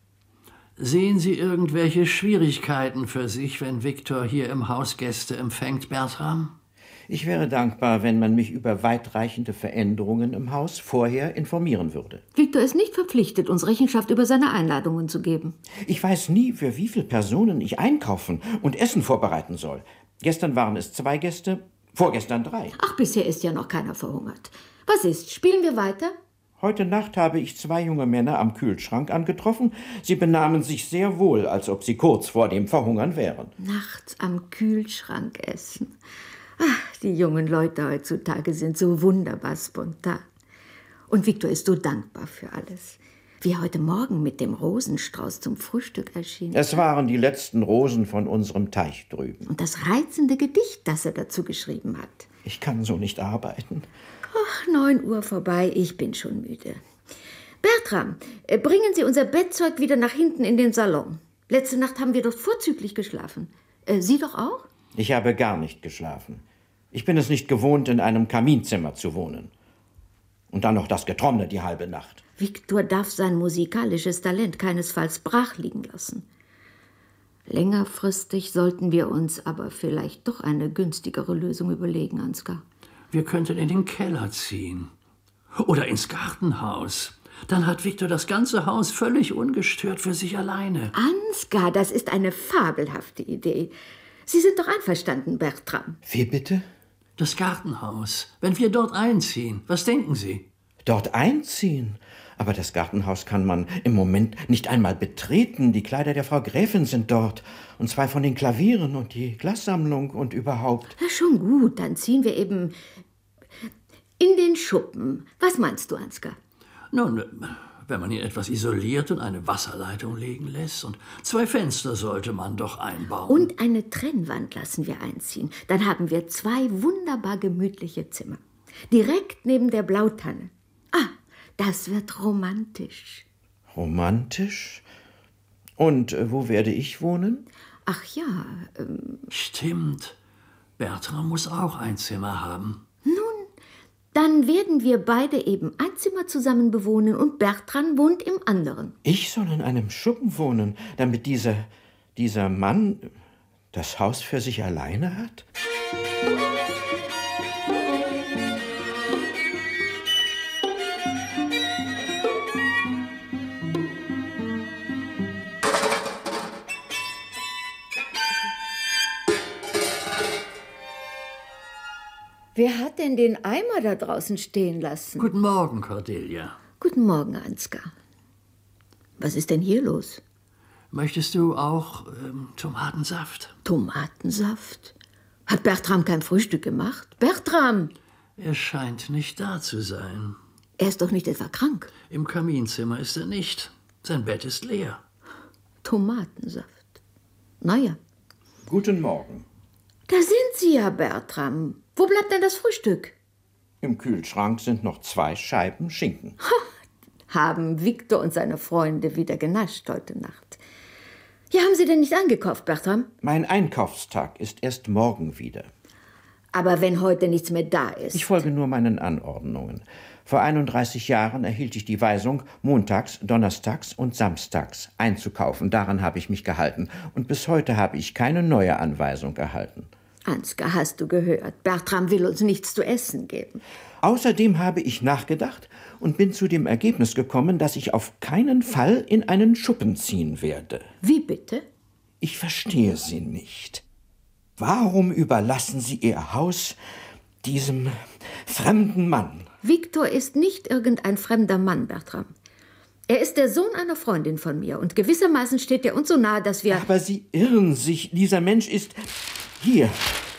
Sehen Sie irgendwelche Schwierigkeiten für sich, wenn Viktor hier im Haus Gäste empfängt, Bertram? Ich wäre dankbar, wenn man mich über weitreichende Veränderungen im Haus vorher informieren würde. Viktor ist nicht verpflichtet, uns Rechenschaft über seine Einladungen zu geben. Ich weiß nie, für wie viele Personen ich einkaufen und Essen vorbereiten soll. Gestern waren es zwei Gäste, vorgestern drei. Ach, bisher ist ja noch keiner verhungert. Was ist? Spielen wir weiter? Heute Nacht habe ich zwei junge Männer am Kühlschrank angetroffen. Sie benahmen sich sehr wohl, als ob sie kurz vor dem Verhungern wären. Nachts am Kühlschrank essen. Ach, die jungen Leute heutzutage sind so wunderbar spontan. Und Viktor ist so dankbar für alles. Wie er heute Morgen mit dem Rosenstrauß zum Frühstück erschien. Es waren die letzten Rosen von unserem Teich drüben. Und das reizende Gedicht, das er dazu geschrieben hat. Ich kann so nicht arbeiten. Ach, neun Uhr vorbei, ich bin schon müde. Bertram, bringen Sie unser Bettzeug wieder nach hinten in den Salon. Letzte Nacht haben wir dort vorzüglich geschlafen. Äh, Sie doch auch? Ich habe gar nicht geschlafen. Ich bin es nicht gewohnt, in einem Kaminzimmer zu wohnen. Und dann noch das Getrommel die halbe Nacht. Viktor darf sein musikalisches Talent keinesfalls brach liegen lassen. Längerfristig sollten wir uns aber vielleicht doch eine günstigere Lösung überlegen, Ansgar. Wir könnten in den Keller ziehen. Oder ins Gartenhaus. Dann hat Viktor das ganze Haus völlig ungestört für sich alleine. Ansgar, das ist eine fabelhafte Idee. Sie sind doch einverstanden, Bertram. Wie bitte? Das Gartenhaus. Wenn wir dort einziehen, was denken Sie? Dort einziehen? Aber das Gartenhaus kann man im Moment nicht einmal betreten. Die Kleider der Frau Gräfin sind dort. Und zwei von den Klavieren und die Glassammlung und überhaupt. Na, schon gut, dann ziehen wir eben in den Schuppen. Was meinst du, Ansgar? Nun, wenn man ihn etwas isoliert und eine Wasserleitung legen lässt. Und zwei Fenster sollte man doch einbauen. Und eine Trennwand lassen wir einziehen. Dann haben wir zwei wunderbar gemütliche Zimmer. Direkt neben der Blautanne. Ah, das wird romantisch. Romantisch? Und äh, wo werde ich wohnen? Ach ja, ähm... Stimmt. Bertram muss auch ein Zimmer haben. Nun, dann werden wir beide eben ein Zimmer zusammen bewohnen und Bertram wohnt im anderen. Ich soll in einem Schuppen wohnen, damit dieser, dieser Mann das Haus für sich alleine hat? Wer hat denn den Eimer da draußen stehen lassen? Guten Morgen, Cordelia. Guten Morgen, Ansgar. Was ist denn hier los? Möchtest du auch ähm, Tomatensaft? Tomatensaft? Hat Bertram kein Frühstück gemacht? Bertram! Er scheint nicht da zu sein. Er ist doch nicht etwa krank. Im Kaminzimmer ist er nicht. Sein Bett ist leer. Tomatensaft. Naja. Guten Morgen. Da sind Sie ja, Bertram. Wo bleibt denn das Frühstück? Im Kühlschrank sind noch zwei Scheiben Schinken. Ha, haben Viktor und seine Freunde wieder genascht heute Nacht. Ja, haben Sie denn nicht eingekauft, Bertram? Mein Einkaufstag ist erst morgen wieder. Aber wenn heute nichts mehr da ist... Ich folge nur meinen Anordnungen. Vor einunddreißig Jahren erhielt ich die Weisung, montags, donnerstags und samstags einzukaufen. Daran habe ich mich gehalten. Und bis heute habe ich keine neue Anweisung erhalten. Ansgar, hast du gehört? Bertram will uns nichts zu essen geben. Außerdem habe ich nachgedacht und bin zu dem Ergebnis gekommen, dass ich auf keinen Fall in einen Schuppen ziehen werde. Wie bitte? Ich verstehe Sie nicht. Warum überlassen Sie Ihr Haus diesem fremden Mann? Viktor ist nicht irgendein fremder Mann, Bertram. Er ist der Sohn einer Freundin von mir und gewissermaßen steht er uns so nahe, dass wir... Aber Sie irren sich. Dieser Mensch ist... Hier.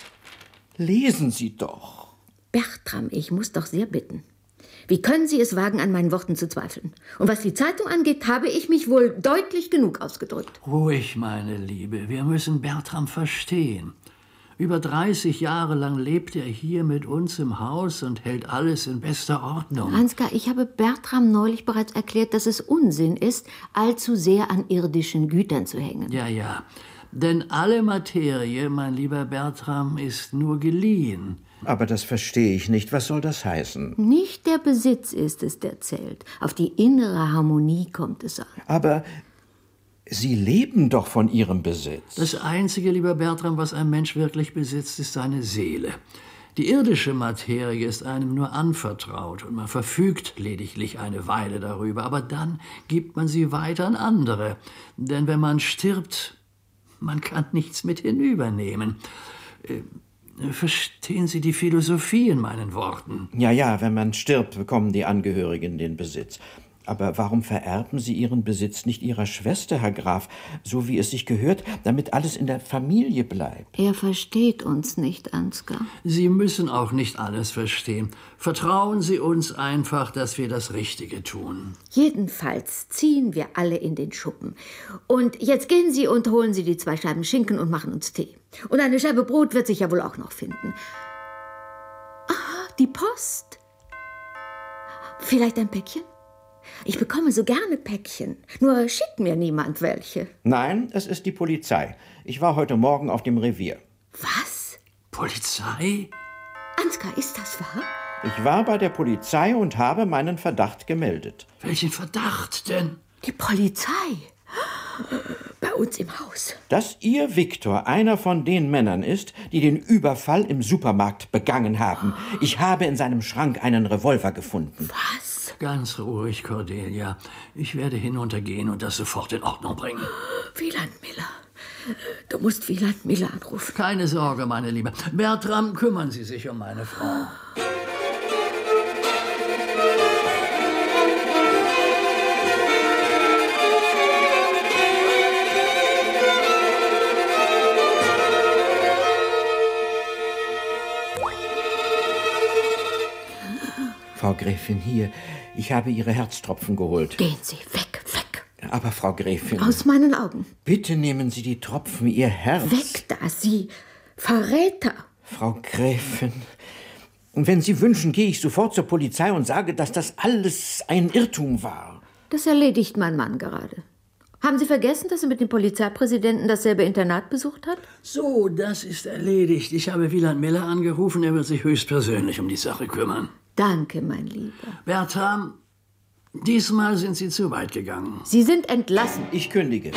Lesen Sie doch. Bertram, ich muss doch sehr bitten. Wie können Sie es wagen, an meinen Worten zu zweifeln? Und was die Zeitung angeht, habe ich mich wohl deutlich genug ausgedrückt. Ruhig, meine Liebe. Wir müssen Bertram verstehen. Über dreißig Jahre lang lebt er hier mit uns im Haus und hält alles in bester Ordnung. Ansgar, ich habe Bertram neulich bereits erklärt, dass es Unsinn ist, allzu sehr an irdischen Gütern zu hängen. Ja, ja. Denn alle Materie, mein lieber Bertram, ist nur geliehen. Aber das verstehe ich nicht. Was soll das heißen? Nicht der Besitz ist es, der zählt. Auf die innere Harmonie kommt es an. Aber Sie leben doch von Ihrem Besitz. Das Einzige, lieber Bertram, was ein Mensch wirklich besitzt, ist seine Seele. Die irdische Materie ist einem nur anvertraut und man verfügt lediglich eine Weile darüber. Aber dann gibt man sie weiter an andere. Denn wenn man stirbt, man kann nichts mit hinübernehmen. Äh, Verstehen Sie die Philosophie in meinen Worten? Ja, ja, wenn man stirbt, bekommen die Angehörigen den Besitz. Aber warum vererben Sie Ihren Besitz nicht Ihrer Schwester, Herr Graf, so wie es sich gehört, damit alles in der Familie bleibt? Er versteht uns nicht, Ansgar. Sie müssen auch nicht alles verstehen. Vertrauen Sie uns einfach, dass wir das Richtige tun. Jedenfalls ziehen wir alle in den Schuppen. Und jetzt gehen Sie und holen Sie die zwei Scheiben Schinken und machen uns Tee. Und eine Scheibe Brot wird sich ja wohl auch noch finden. Ah, die Post. Vielleicht ein Päckchen? Ich bekomme so gerne Päckchen. Nur schickt mir niemand welche. Nein, es ist die Polizei. Ich war heute Morgen auf dem Revier. Was? Polizei? Ansgar, ist das wahr? Ich war bei der Polizei und habe meinen Verdacht gemeldet. Welchen Verdacht denn? Die Polizei? Bei uns im Haus. Dass Ihr Viktor einer von den Männern ist, die den Überfall im Supermarkt begangen haben. Ich habe in seinem Schrank einen Revolver gefunden. Was? Ganz ruhig, Cordelia. Ich werde hinuntergehen und das sofort in Ordnung bringen. Wieland Miller. Du musst Wieland Miller anrufen. Keine Sorge, meine Liebe. Bertram, kümmern Sie sich um meine Frau. Frau Gräfin, hier, ich habe Ihre Herztropfen geholt. Gehen Sie, weg, weg. Aber, Frau Gräfin... Aus meinen Augen. Bitte nehmen Sie die Tropfen, Ihr Herz. Weg da, Sie Verräter. Frau Gräfin, wenn Sie wünschen, gehe ich sofort zur Polizei und sage, dass das alles ein Irrtum war. Das erledigt mein Mann gerade. Haben Sie vergessen, dass er mit dem Polizeipräsidenten dasselbe Internat besucht hat? So, das ist erledigt. Ich habe Wieland Miller angerufen. Er wird sich höchstpersönlich um die Sache kümmern. Danke, mein Lieber. Bertram, diesmal sind Sie zu weit gegangen. Sie sind entlassen. Ich kündige.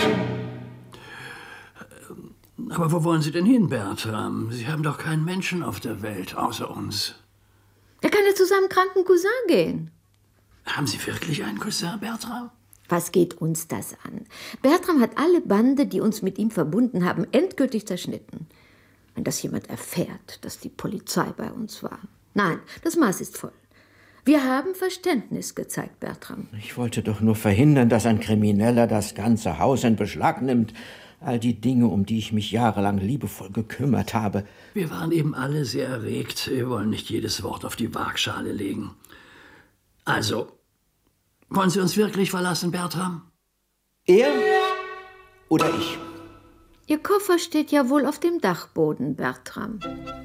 Aber wo wollen Sie denn hin, Bertram? Sie haben doch keinen Menschen auf der Welt außer uns. Er kann ja zu seinem kranken Cousin gehen. Haben Sie wirklich einen Cousin, Bertram? Was geht uns das an? Bertram hat alle Bande, die uns mit ihm verbunden haben, endgültig zerschnitten. Wenn das jemand erfährt, dass die Polizei bei uns war. Nein, das Maß ist voll. Wir haben Verständnis gezeigt, Bertram. Ich wollte doch nur verhindern, dass ein Krimineller das ganze Haus in Beschlag nimmt. All die Dinge, um die ich mich jahrelang liebevoll gekümmert habe. Wir waren eben alle sehr erregt. Wir wollen nicht jedes Wort auf die Waagschale legen. Also, wollen Sie uns wirklich verlassen, Bertram? Er oder ich? Ihr Koffer steht ja wohl auf dem Dachboden, Bertram.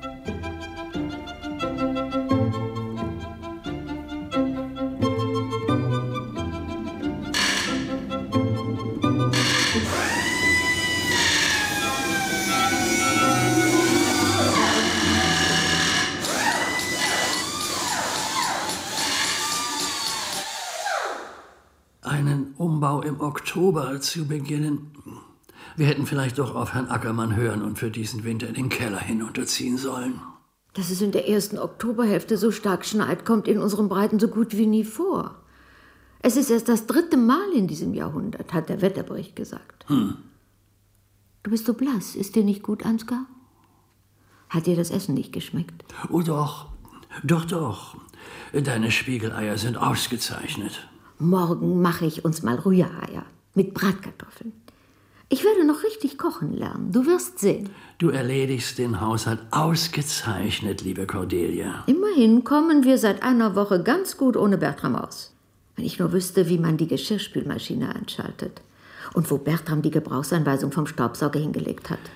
Einen Umbau im Oktober zu beginnen. Wir hätten vielleicht doch auf Herrn Ackermann hören und für diesen Winter in den Keller hinunterziehen sollen. Dass es in der ersten Oktoberhälfte so stark schneit, kommt in unseren Breiten so gut wie nie vor. Es ist erst das dritte Mal in diesem Jahrhundert, hat der Wetterbericht gesagt. Hm. Du bist so blass. Ist dir nicht gut, Ansgar? Hat dir das Essen nicht geschmeckt? Oh doch, doch, doch. Deine Spiegeleier sind ausgezeichnet. Morgen mache ich uns mal Rühreier mit Bratkartoffeln. Ich werde noch richtig kochen lernen. Du wirst sehen. Du erledigst den Haushalt ausgezeichnet, liebe Cordelia. Immerhin kommen wir seit einer Woche ganz gut ohne Bertram aus. Wenn ich nur wüsste, wie man die Geschirrspülmaschine einschaltet. Und wo Bertram die Gebrauchsanweisung vom Staubsauger hingelegt hat.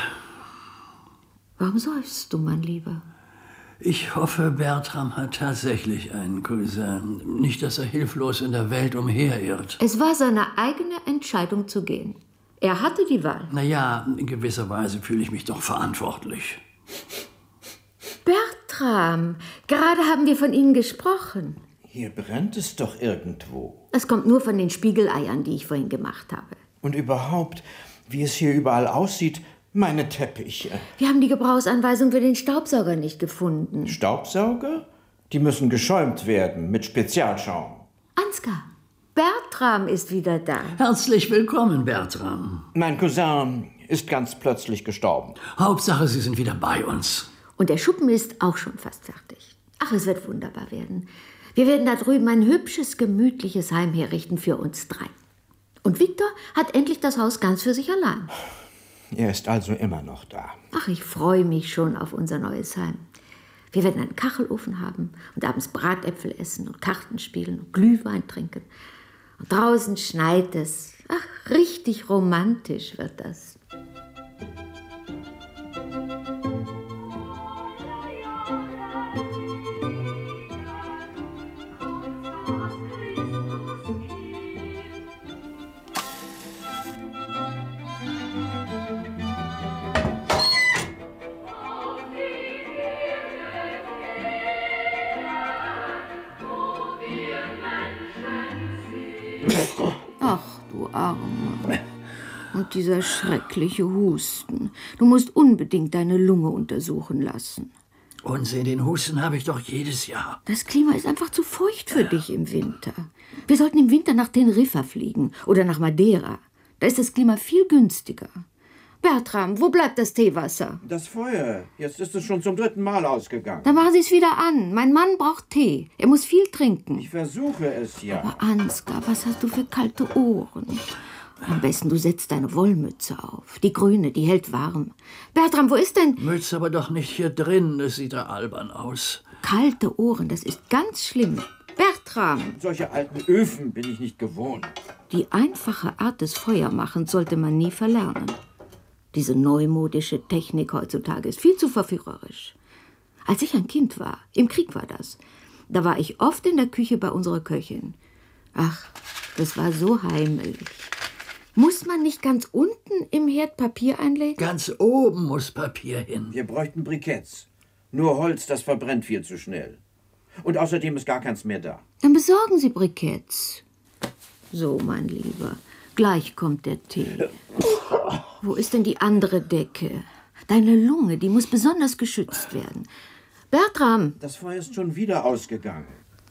Warum seufzt du, mein Lieber? Ich hoffe, Bertram hat tatsächlich einen Cousin. Nicht, dass er hilflos in der Welt umherirrt. Es war seine eigene Entscheidung zu gehen. Er hatte die Wahl. Na ja, in gewisser Weise fühle ich mich doch verantwortlich. Bertram, gerade haben wir von Ihnen gesprochen. Hier brennt es doch irgendwo. Es kommt nur von den Spiegeleiern, die ich vorhin gemacht habe. Und überhaupt, wie es hier überall aussieht, meine Teppiche. Wir haben die Gebrauchsanweisung für den Staubsauger nicht gefunden. Staubsauger? Die müssen geschäumt werden mit Spezialschaum. Ansgar, Bertram ist wieder da. Herzlich willkommen, Bertram. Mein Cousin ist ganz plötzlich gestorben. Hauptsache, Sie sind wieder bei uns. Und der Schuppen ist auch schon fast fertig. Ach, es wird wunderbar werden. Wir werden da drüben ein hübsches, gemütliches Heim herrichten für uns drei. Und Viktor hat endlich das Haus ganz für sich allein. Er ist also immer noch da. Ach, ich freue mich schon auf unser neues Heim. Wir werden einen Kachelofen haben und abends Bratäpfel essen und Karten spielen und Glühwein trinken. Und draußen schneit es. Ach, richtig romantisch wird das. Ach, du Armer. Und dieser schreckliche Husten. Du musst unbedingt deine Lunge untersuchen lassen. Unsinn, den Husten habe ich doch jedes Jahr. Das Klima ist einfach zu feucht für dich im Winter. Wir sollten im Winter nach Teneriffa fliegen oder nach Madeira. Da ist das Klima viel günstiger. Bertram, wo bleibt das Teewasser? Das Feuer. Jetzt ist es schon zum dritten Mal ausgegangen. Dann machen Sie es wieder an. Mein Mann braucht Tee. Er muss viel trinken. Ich versuche es ja. Aber Ansgar, was hast du für kalte Ohren? Am besten, du setzt deine Wollmütze auf. Die grüne, die hält warm. Bertram, wo ist denn... Mütze aber doch nicht hier drin. Das sieht ja albern aus. Kalte Ohren, das ist ganz schlimm. Bertram! Solche alten Öfen bin ich nicht gewohnt. Die einfache Art des Feuermachens sollte man nie verlernen. Diese neumodische Technik heutzutage ist viel zu verführerisch. Als ich ein Kind war, im Krieg war das, da war ich oft in der Küche bei unserer Köchin. Ach, das war so heimelig. Muss man nicht ganz unten im Herd Papier einlegen? Ganz oben muss Papier hin. Wir bräuchten Briketts. Nur Holz, das verbrennt viel zu schnell. Und außerdem ist gar keins mehr da. Dann besorgen Sie Briketts. So, mein Lieber, gleich kommt der Tee. Wo ist denn die andere Decke? Deine Lunge, die muss besonders geschützt werden. Bertram! Das Feuer ist schon wieder ausgegangen.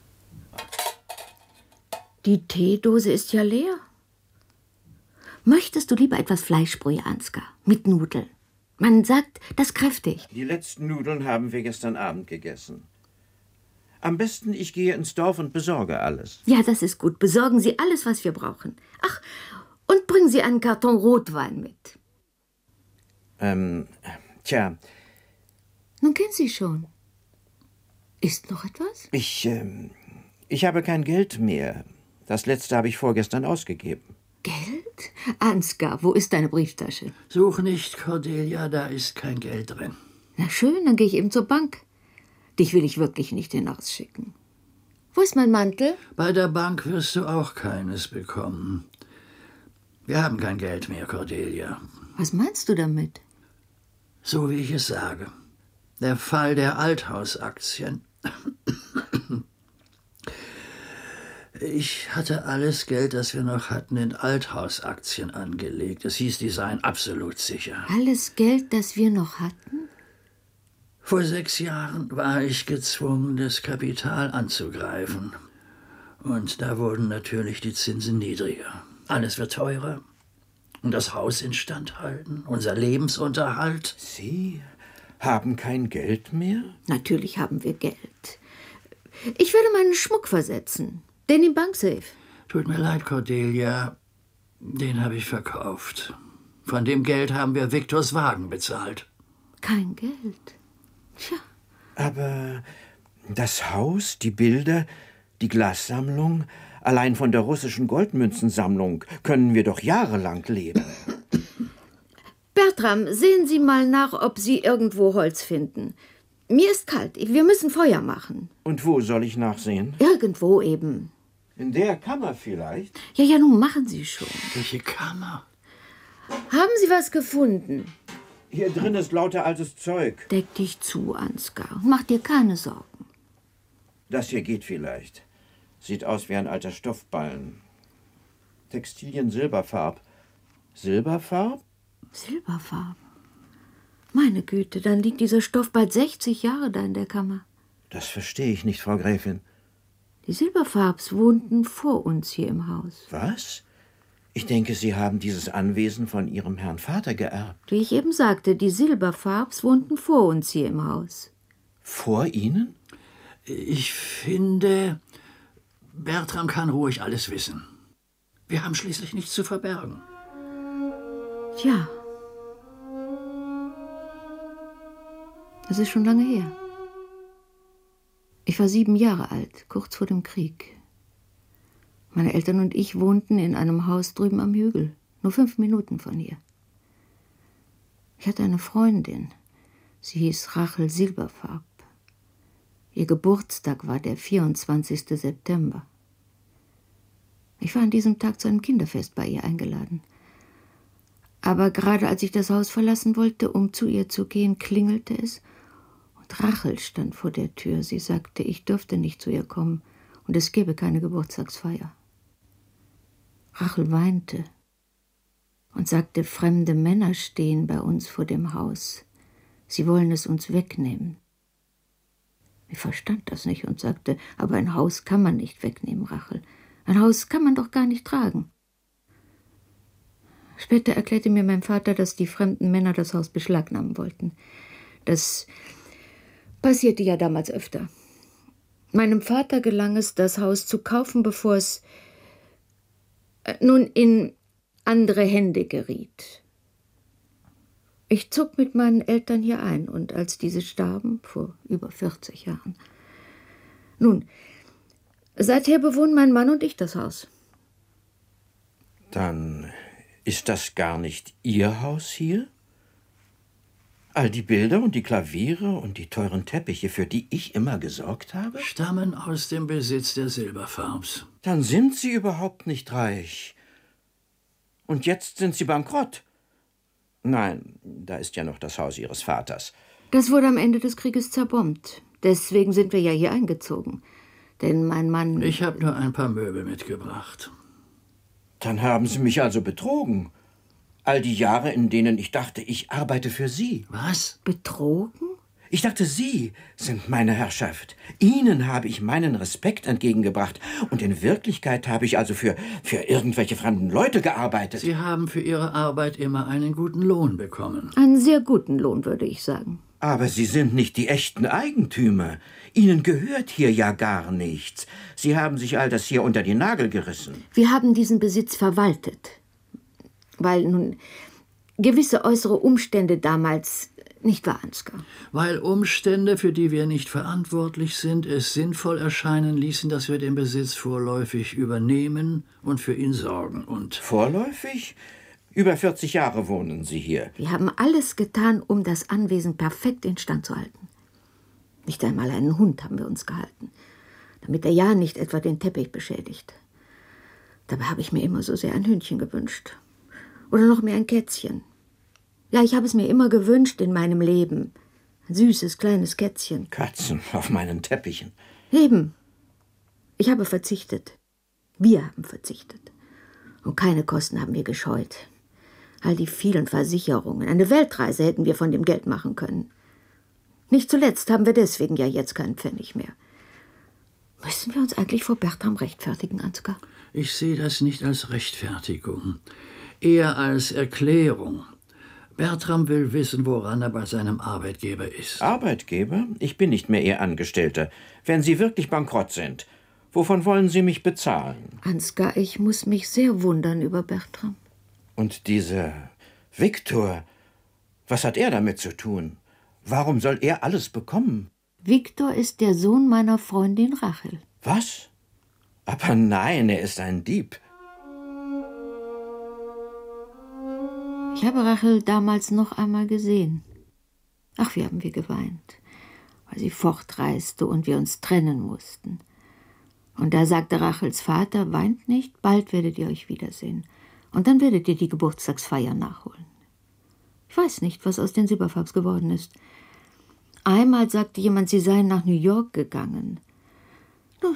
Die Teedose ist ja leer. Möchtest du lieber etwas Fleischbrühe, Ansgar? Mit Nudeln. Man sagt, das kräftig. Die letzten Nudeln haben wir gestern Abend gegessen. Am besten, ich gehe ins Dorf und besorge alles. Ja, das ist gut. Besorgen Sie alles, was wir brauchen. Ach, und bringen Sie einen Karton Rotwein mit. Ähm, tja. Nun kennen Sie schon. Ist noch etwas? Ich, ähm, ich habe kein Geld mehr. Das letzte habe ich vorgestern ausgegeben. Geld? Ansgar, wo ist deine Brieftasche? Such nicht, Cordelia, da ist kein Geld drin. Na schön, dann gehe ich eben zur Bank. Dich will ich wirklich nicht hinausschicken. Wo ist mein Mantel? Bei der Bank wirst du auch keines bekommen. Wir haben kein Geld mehr, Cordelia. Was meinst du damit? So wie ich es sage. Der Fall der Althausaktien. Ich hatte alles Geld, das wir noch hatten, in Althausaktien angelegt. Es hieß, die seien absolut sicher. Alles Geld, das wir noch hatten? Vor sechs Jahren war ich gezwungen, das Kapital anzugreifen. Und da wurden natürlich die Zinsen niedriger. Alles wird teurer. Und das Haus instand halten, unser Lebensunterhalt. Sie haben kein Geld mehr? Natürlich haben wir Geld. Ich würde meinen Schmuck versetzen. Den im Banksafe. Tut mir leid, Cordelia. Den habe ich verkauft. Von dem Geld haben wir Viktors Wagen bezahlt. Kein Geld. Tja. Aber das Haus, die Bilder, die Glassammlung, allein von der russischen Goldmünzensammlung können wir doch jahrelang leben. Bertram, sehen Sie mal nach, ob Sie irgendwo Holz finden. Mir ist kalt. Wir müssen Feuer machen. Und wo soll ich nachsehen? Irgendwo eben. In der Kammer vielleicht? Ja, ja, nun machen Sie schon. Welche Kammer? Haben Sie was gefunden? Hier drin ist lauter altes Zeug. Deck dich zu, Ansgar. Mach dir keine Sorgen. Das hier geht vielleicht. Sieht aus wie ein alter Stoffballen. Textilien Silberfarb. Silberfarb? Silberfarben? Meine Güte, dann liegt dieser Stoff bald sechzig Jahre da in der Kammer. Das verstehe ich nicht, Frau Gräfin. Die Silberfarbs wohnten vor uns hier im Haus. Was? Ich denke, Sie haben dieses Anwesen von Ihrem Herrn Vater geerbt. Wie ich eben sagte, die Silberfarbs wohnten vor uns hier im Haus. Vor Ihnen? Ich finde, Bertram kann ruhig alles wissen. Wir haben schließlich nichts zu verbergen. Tja. Das ist schon lange her. Ich war sieben Jahre alt, kurz vor dem Krieg. Meine Eltern und ich wohnten in einem Haus drüben am Hügel, nur fünf Minuten von hier. Ich hatte eine Freundin, sie hieß Rachel Silberfarb. Ihr Geburtstag war der vierundzwanzigste September. Ich war an diesem Tag zu einem Kinderfest bei ihr eingeladen. Aber gerade als ich das Haus verlassen wollte, um zu ihr zu gehen, klingelte es und Rachel stand vor der Tür. Sie sagte, ich dürfte nicht zu ihr kommen und es gäbe keine Geburtstagsfeier. Rachel weinte und sagte, fremde Männer stehen bei uns vor dem Haus. Sie wollen es uns wegnehmen. Ich verstand das nicht und sagte, aber ein Haus kann man nicht wegnehmen, Rachel. Ein Haus kann man doch gar nicht tragen. Später erklärte mir mein Vater, dass die fremden Männer das Haus beschlagnahmen wollten. Das passierte ja damals öfter. Meinem Vater gelang es, das Haus zu kaufen, bevor es äh, nun in andere Hände geriet. Ich zog mit meinen Eltern hier ein, und als diese starben, vor über vierzig Jahren. Nun, seither bewohnen mein Mann und ich das Haus. Dann ist das gar nicht Ihr Haus hier? All die Bilder und die Klaviere und die teuren Teppiche, für die ich immer gesorgt habe? Stammen aus dem Besitz der Silberfarbs. Dann sind Sie überhaupt nicht reich. Und jetzt sind Sie bankrott. Nein, da ist ja noch das Haus Ihres Vaters. Das wurde am Ende des Krieges zerbombt. Deswegen sind wir ja hier eingezogen. Denn mein Mann... Ich habe nur ein paar Möbel mitgebracht. Dann haben Sie mich also betrogen. All die Jahre, in denen ich dachte, ich arbeite für Sie. Was? Betrogen? Ich dachte, Sie sind meine Herrschaft. Ihnen habe ich meinen Respekt entgegengebracht. Und in Wirklichkeit habe ich also für, für irgendwelche fremden Leute gearbeitet. Sie haben für Ihre Arbeit immer einen guten Lohn bekommen. Einen sehr guten Lohn, würde ich sagen. Aber Sie sind nicht die echten Eigentümer. Ihnen gehört hier ja gar nichts. Sie haben sich all das hier unter die Nagel gerissen. Wir haben diesen Besitz verwaltet. Weil nun gewisse äußere Umstände damals nicht wahr, Ansgar? Weil Umstände, für die wir nicht verantwortlich sind, es sinnvoll erscheinen ließen, dass wir den Besitz vorläufig übernehmen und für ihn sorgen. Und vorläufig? Über vierzig Jahre wohnen Sie hier. Wir haben alles getan, um das Anwesen perfekt instand zu halten. Nicht einmal einen Hund haben wir uns gehalten, damit er ja nicht etwa den Teppich beschädigt. Dabei habe ich mir immer so sehr ein Hündchen gewünscht. Oder noch mehr ein Kätzchen. Ja, ich habe es mir immer gewünscht in meinem Leben. Ein süßes, kleines Kätzchen. Katzen auf meinen Teppichen. Eben. Ich habe verzichtet. Wir haben verzichtet. Und keine Kosten haben wir gescheut. All die vielen Versicherungen. Eine Weltreise hätten wir von dem Geld machen können. Nicht zuletzt haben wir deswegen ja jetzt keinen Pfennig mehr. Müssen wir uns eigentlich vor Bertram rechtfertigen, Ansgar? Ich sehe das nicht als Rechtfertigung, eher als Erklärung. Bertram will wissen, woran er bei seinem Arbeitgeber ist. Arbeitgeber? Ich bin nicht mehr Ihr Angestellter. Wenn Sie wirklich bankrott sind, wovon wollen Sie mich bezahlen? Ansgar, ich muss mich sehr wundern über Bertram. Und dieser Viktor, was hat er damit zu tun? Warum soll er alles bekommen? Viktor ist der Sohn meiner Freundin Rachel. Was? Aber nein, er ist ein Dieb. Ich habe Rachel damals noch einmal gesehen. Ach, wie haben wir geweint, weil sie fortreiste und wir uns trennen mussten. Und da sagte Rachels Vater, weint nicht, bald werdet ihr euch wiedersehen. Und dann werdet ihr die Geburtstagsfeier nachholen. Ich weiß nicht, was aus den Silberfarbs geworden ist. Einmal sagte jemand, sie seien nach New York gegangen. Nun,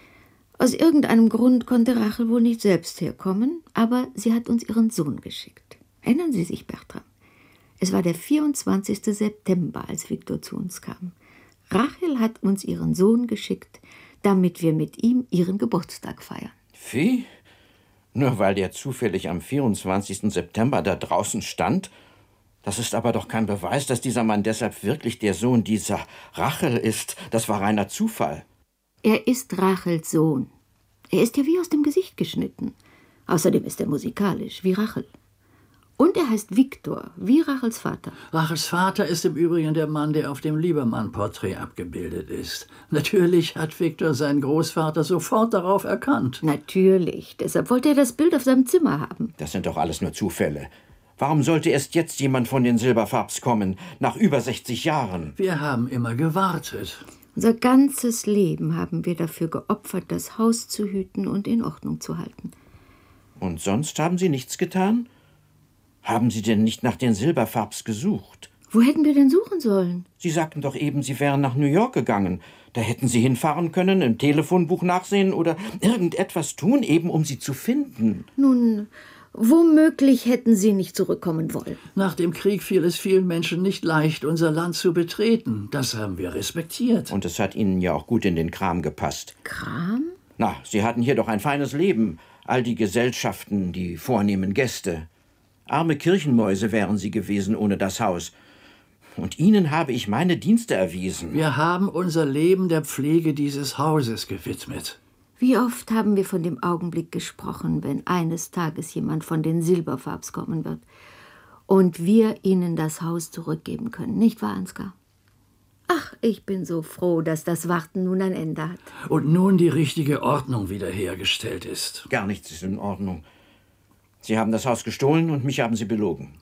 aus irgendeinem Grund konnte Rachel wohl nicht selbst herkommen, aber sie hat uns ihren Sohn geschickt. Erinnern Sie sich, Bertram? Es war der vierundzwanzigste September, als Viktor zu uns kam. Rachel hat uns ihren Sohn geschickt, damit wir mit ihm ihren Geburtstag feiern. Wie? Nur weil der zufällig am vierundzwanzigsten September da draußen stand? Das ist aber doch kein Beweis, dass dieser Mann deshalb wirklich der Sohn dieser Rachel ist. Das war reiner Zufall. Er ist Rachels Sohn. Er ist ja wie aus dem Gesicht geschnitten. Außerdem ist er musikalisch, wie Rachel. Und er heißt Viktor, wie Rachels Vater. Rachels Vater ist im Übrigen der Mann, der auf dem Liebermann-Porträt abgebildet ist. Natürlich hat Viktor seinen Großvater sofort darauf erkannt. Natürlich, deshalb wollte er das Bild auf seinem Zimmer haben. Das sind doch alles nur Zufälle. Warum sollte erst jetzt jemand von den Silberfarbs kommen, nach über sechzig Jahren? Wir haben immer gewartet. Unser ganzes Leben haben wir dafür geopfert, das Haus zu hüten und in Ordnung zu halten. Und sonst haben Sie nichts getan? Haben Sie denn nicht nach den Silberfarbs gesucht? Wo hätten wir denn suchen sollen? Sie sagten doch eben, Sie wären nach New York gegangen. Da hätten Sie hinfahren können, im Telefonbuch nachsehen oder irgendetwas tun, eben um sie zu finden. Nun, womöglich hätten Sie nicht zurückkommen wollen. Nach dem Krieg fiel es vielen Menschen nicht leicht, unser Land zu betreten. Das haben wir respektiert. Und es hat Ihnen ja auch gut in den Kram gepasst. Kram? Na, Sie hatten hier doch ein feines Leben. All die Gesellschaften, die vornehmen Gäste. Arme Kirchenmäuse wären Sie gewesen ohne das Haus. Und Ihnen habe ich meine Dienste erwiesen. Wir haben unser Leben der Pflege dieses Hauses gewidmet. Wie oft haben wir von dem Augenblick gesprochen, wenn eines Tages jemand von den Silberfarbs kommen wird und wir ihnen das Haus zurückgeben können, nicht wahr, Ansgar? Ach, ich bin so froh, dass das Warten nun ein Ende hat. Und nun die richtige Ordnung wiederhergestellt ist. Gar nichts ist in Ordnung. Sie haben das Haus gestohlen und mich haben Sie belogen.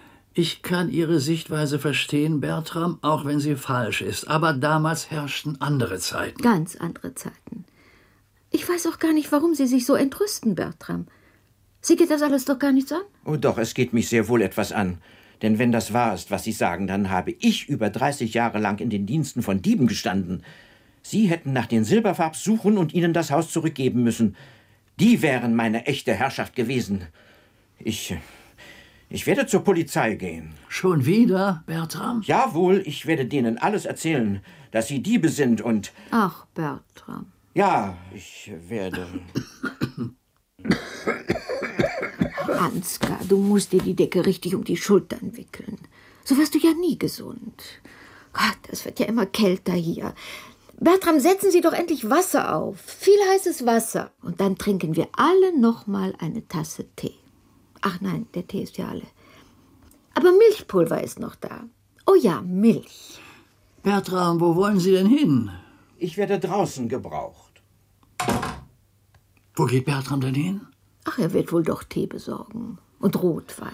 Ich kann Ihre Sichtweise verstehen, Bertram, auch wenn sie falsch ist. Aber damals herrschten andere Zeiten. Ganz andere Zeiten. Ich weiß auch gar nicht, warum Sie sich so entrüsten, Bertram. Sie geht das alles doch gar nichts an? Oh doch, es geht mich sehr wohl etwas an. Denn wenn das wahr ist, was Sie sagen, dann habe ich über dreißig Jahre lang in den Diensten von Dieben gestanden. Sie hätten nach den Silberfarbs suchen und ihnen das Haus zurückgeben müssen. Die wären meine echte Herrschaft gewesen. Ich... Ich werde zur Polizei gehen. Schon wieder, Bertram? Jawohl, ich werde denen alles erzählen, dass Sie Diebe sind und... Ach, Bertram. Ja, ich werde... Ansgar, du musst dir die Decke richtig um die Schultern wickeln. So wirst du ja nie gesund. Gott, es wird ja immer kälter hier. Bertram, setzen Sie doch endlich Wasser auf. Viel heißes Wasser. Und dann trinken wir alle noch mal eine Tasse Tee. Ach nein, der Tee ist ja alle. Aber Milchpulver ist noch da. Oh ja, Milch. Bertram, wo wollen Sie denn hin? Ich werde draußen gebraucht. Wo geht Bertram denn hin? Ach, er wird wohl doch Tee besorgen. Und Rotwein.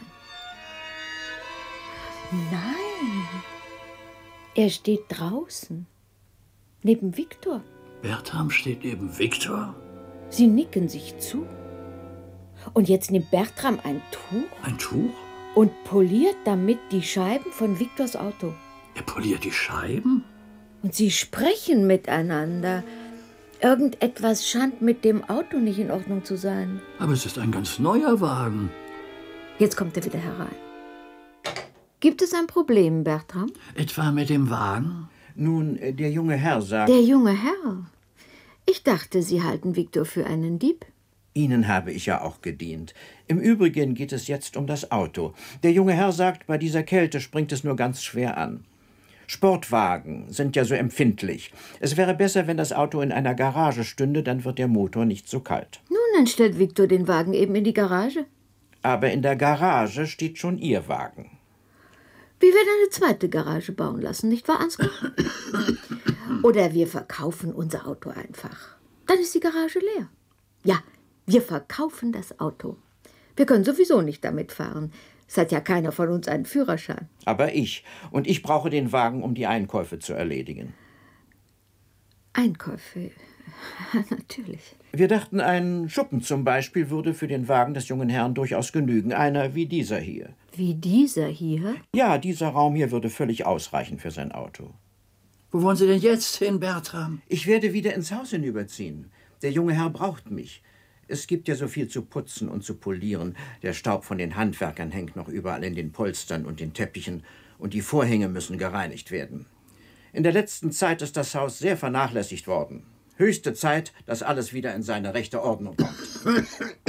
Nein. Er steht draußen. Neben Viktor. Bertram steht neben Viktor? Sie nicken sich zu. Und jetzt nimmt Bertram ein Tuch. Ein Tuch? Und poliert damit die Scheiben von Viktors Auto. Er poliert die Scheiben? Und sie sprechen miteinander. Irgendetwas scheint mit dem Auto nicht in Ordnung zu sein. Aber es ist ein ganz neuer Wagen. Jetzt kommt er wieder herein. Gibt es ein Problem, Bertram? Etwa mit dem Wagen? Nun, äh, der junge Herr sagt... Der junge Herr? Ich dachte, Sie halten Viktor für einen Dieb. Ihnen habe ich ja auch gedient. Im Übrigen geht es jetzt um das Auto. Der junge Herr sagt, bei dieser Kälte springt es nur ganz schwer an. Sportwagen sind ja so empfindlich. Es wäre besser, wenn das Auto in einer Garage stünde, dann wird der Motor nicht so kalt. Nun, dann stellt Viktor den Wagen eben in die Garage. Aber in der Garage steht schon Ihr Wagen. Wir werden eine zweite Garage bauen lassen, nicht wahr, Ansgar? Oder wir verkaufen unser Auto einfach. Dann ist die Garage leer. Ja, wir verkaufen das Auto. Wir können sowieso nicht damit fahren. Es hat ja keiner von uns einen Führerschein. Aber ich. Und ich brauche den Wagen, um die Einkäufe zu erledigen. Einkäufe? Natürlich. Wir dachten, ein Schuppen zum Beispiel würde für den Wagen des jungen Herrn durchaus genügen. Einer wie dieser hier. Wie dieser hier? Ja, dieser Raum hier würde völlig ausreichen für sein Auto. Wo wollen Sie denn jetzt hin, Bertram? Ich werde wieder ins Haus hinüberziehen. Der junge Herr braucht mich. Es gibt ja so viel zu putzen und zu polieren. Der Staub von den Handwerkern hängt noch überall in den Polstern und den Teppichen, und die Vorhänge müssen gereinigt werden. In der letzten Zeit ist das Haus sehr vernachlässigt worden. Höchste Zeit, dass alles wieder in seine rechte Ordnung kommt.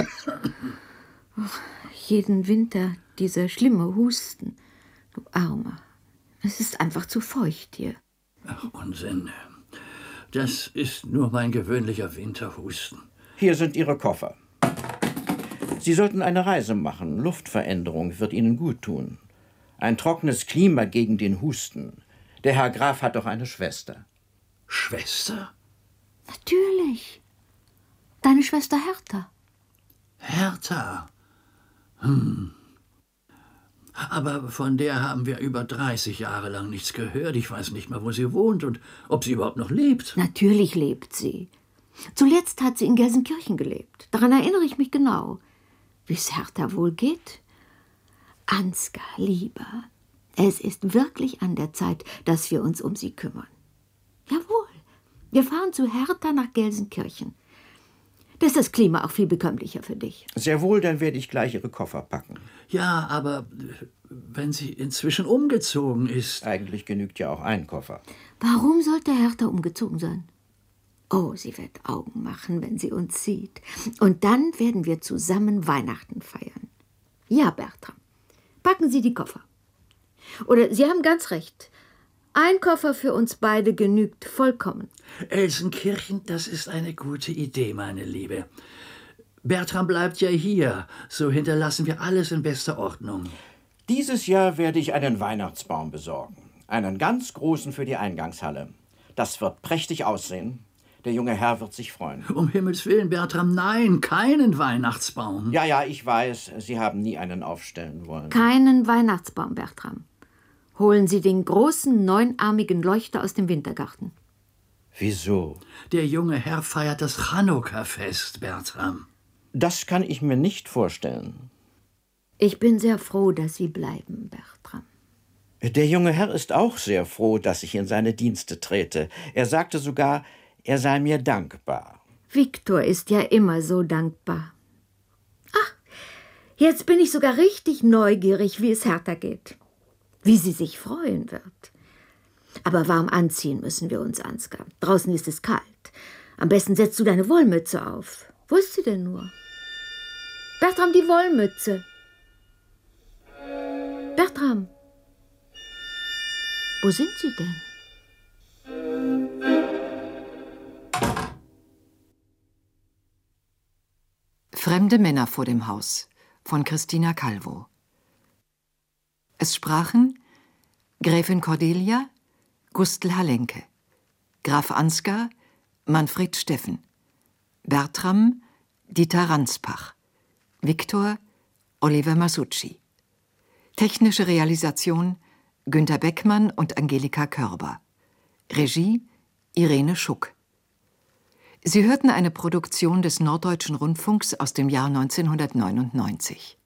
Jeden Winter dieser schlimme Husten. Du Armer. Es ist einfach zu feucht hier. Ach, Unsinn. Das ist nur mein gewöhnlicher Winterhusten. Hier sind Ihre Koffer. Sie sollten eine Reise machen. Luftveränderung wird Ihnen gut tun. Ein trockenes Klima gegen den Husten. Der Herr Graf hat doch eine Schwester. Schwester? Natürlich. Deine Schwester Hertha. Hertha? Hm. Aber von der haben wir über dreißig Jahre lang nichts gehört. Ich weiß nicht mehr, wo sie wohnt und ob sie überhaupt noch lebt. Natürlich lebt sie. Zuletzt hat sie in Gelsenkirchen gelebt. Daran erinnere ich mich genau. Wie es Hertha wohl geht? Ansgar, Lieber, es ist wirklich an der Zeit, dass wir uns um sie kümmern. Jawohl, wir fahren zu Hertha nach Gelsenkirchen. Da ist das Klima auch viel bekömmlicher für dich. Sehr wohl, dann werde ich gleich Ihre Koffer packen. Ja, aber wenn sie inzwischen umgezogen ist... Eigentlich genügt ja auch ein Koffer. Warum sollte Hertha umgezogen sein? Oh, sie wird Augen machen, wenn sie uns sieht. Und dann werden wir zusammen Weihnachten feiern. Ja, Bertram, packen Sie die Koffer. Oder Sie haben ganz recht. Ein Koffer für uns beide genügt vollkommen. Elsenkirchen, das ist eine gute Idee, meine Liebe. Bertram bleibt ja hier, so hinterlassen wir alles in bester Ordnung. Dieses Jahr werde ich einen Weihnachtsbaum besorgen. Einen ganz großen für die Eingangshalle. Das wird prächtig aussehen. Der junge Herr wird sich freuen. Um Himmels Willen, Bertram, nein, keinen Weihnachtsbaum. Ja, ja, ich weiß, Sie haben nie einen aufstellen wollen. Keinen Weihnachtsbaum, Bertram. Holen Sie den großen, neunarmigen Leuchter aus dem Wintergarten. Wieso? Der junge Herr feiert das Chanukka-Fest, Bertram. Das kann ich mir nicht vorstellen. Ich bin sehr froh, dass Sie bleiben, Bertram. Der junge Herr ist auch sehr froh, dass ich in seine Dienste trete. Er sagte sogar, er sei mir dankbar. Viktor ist ja immer so dankbar. Ach, jetzt bin ich sogar richtig neugierig, wie es Hertha geht. Wie sie sich freuen wird. Aber warm anziehen müssen wir uns, Ansgar. Draußen ist es kalt. Am besten setzt du deine Wollmütze auf. Wo ist sie denn nur? Bertram, die Wollmütze. Bertram. Wo sind sie denn? Fremde Männer vor dem Haus von Christina Calvo. Es sprachen Gräfin Cordelia, Gustl Halenke, Graf Ansgar, Manfred Steffen, Bertram, Dieter Ranspach, Viktor, Oliver Masucci. Technische Realisation Günter Beckmann und Angelika Körber. Regie Irene Schuck. Sie hörten eine Produktion des Norddeutschen Rundfunks aus dem Jahr neunzehnhundertneunundneunzig.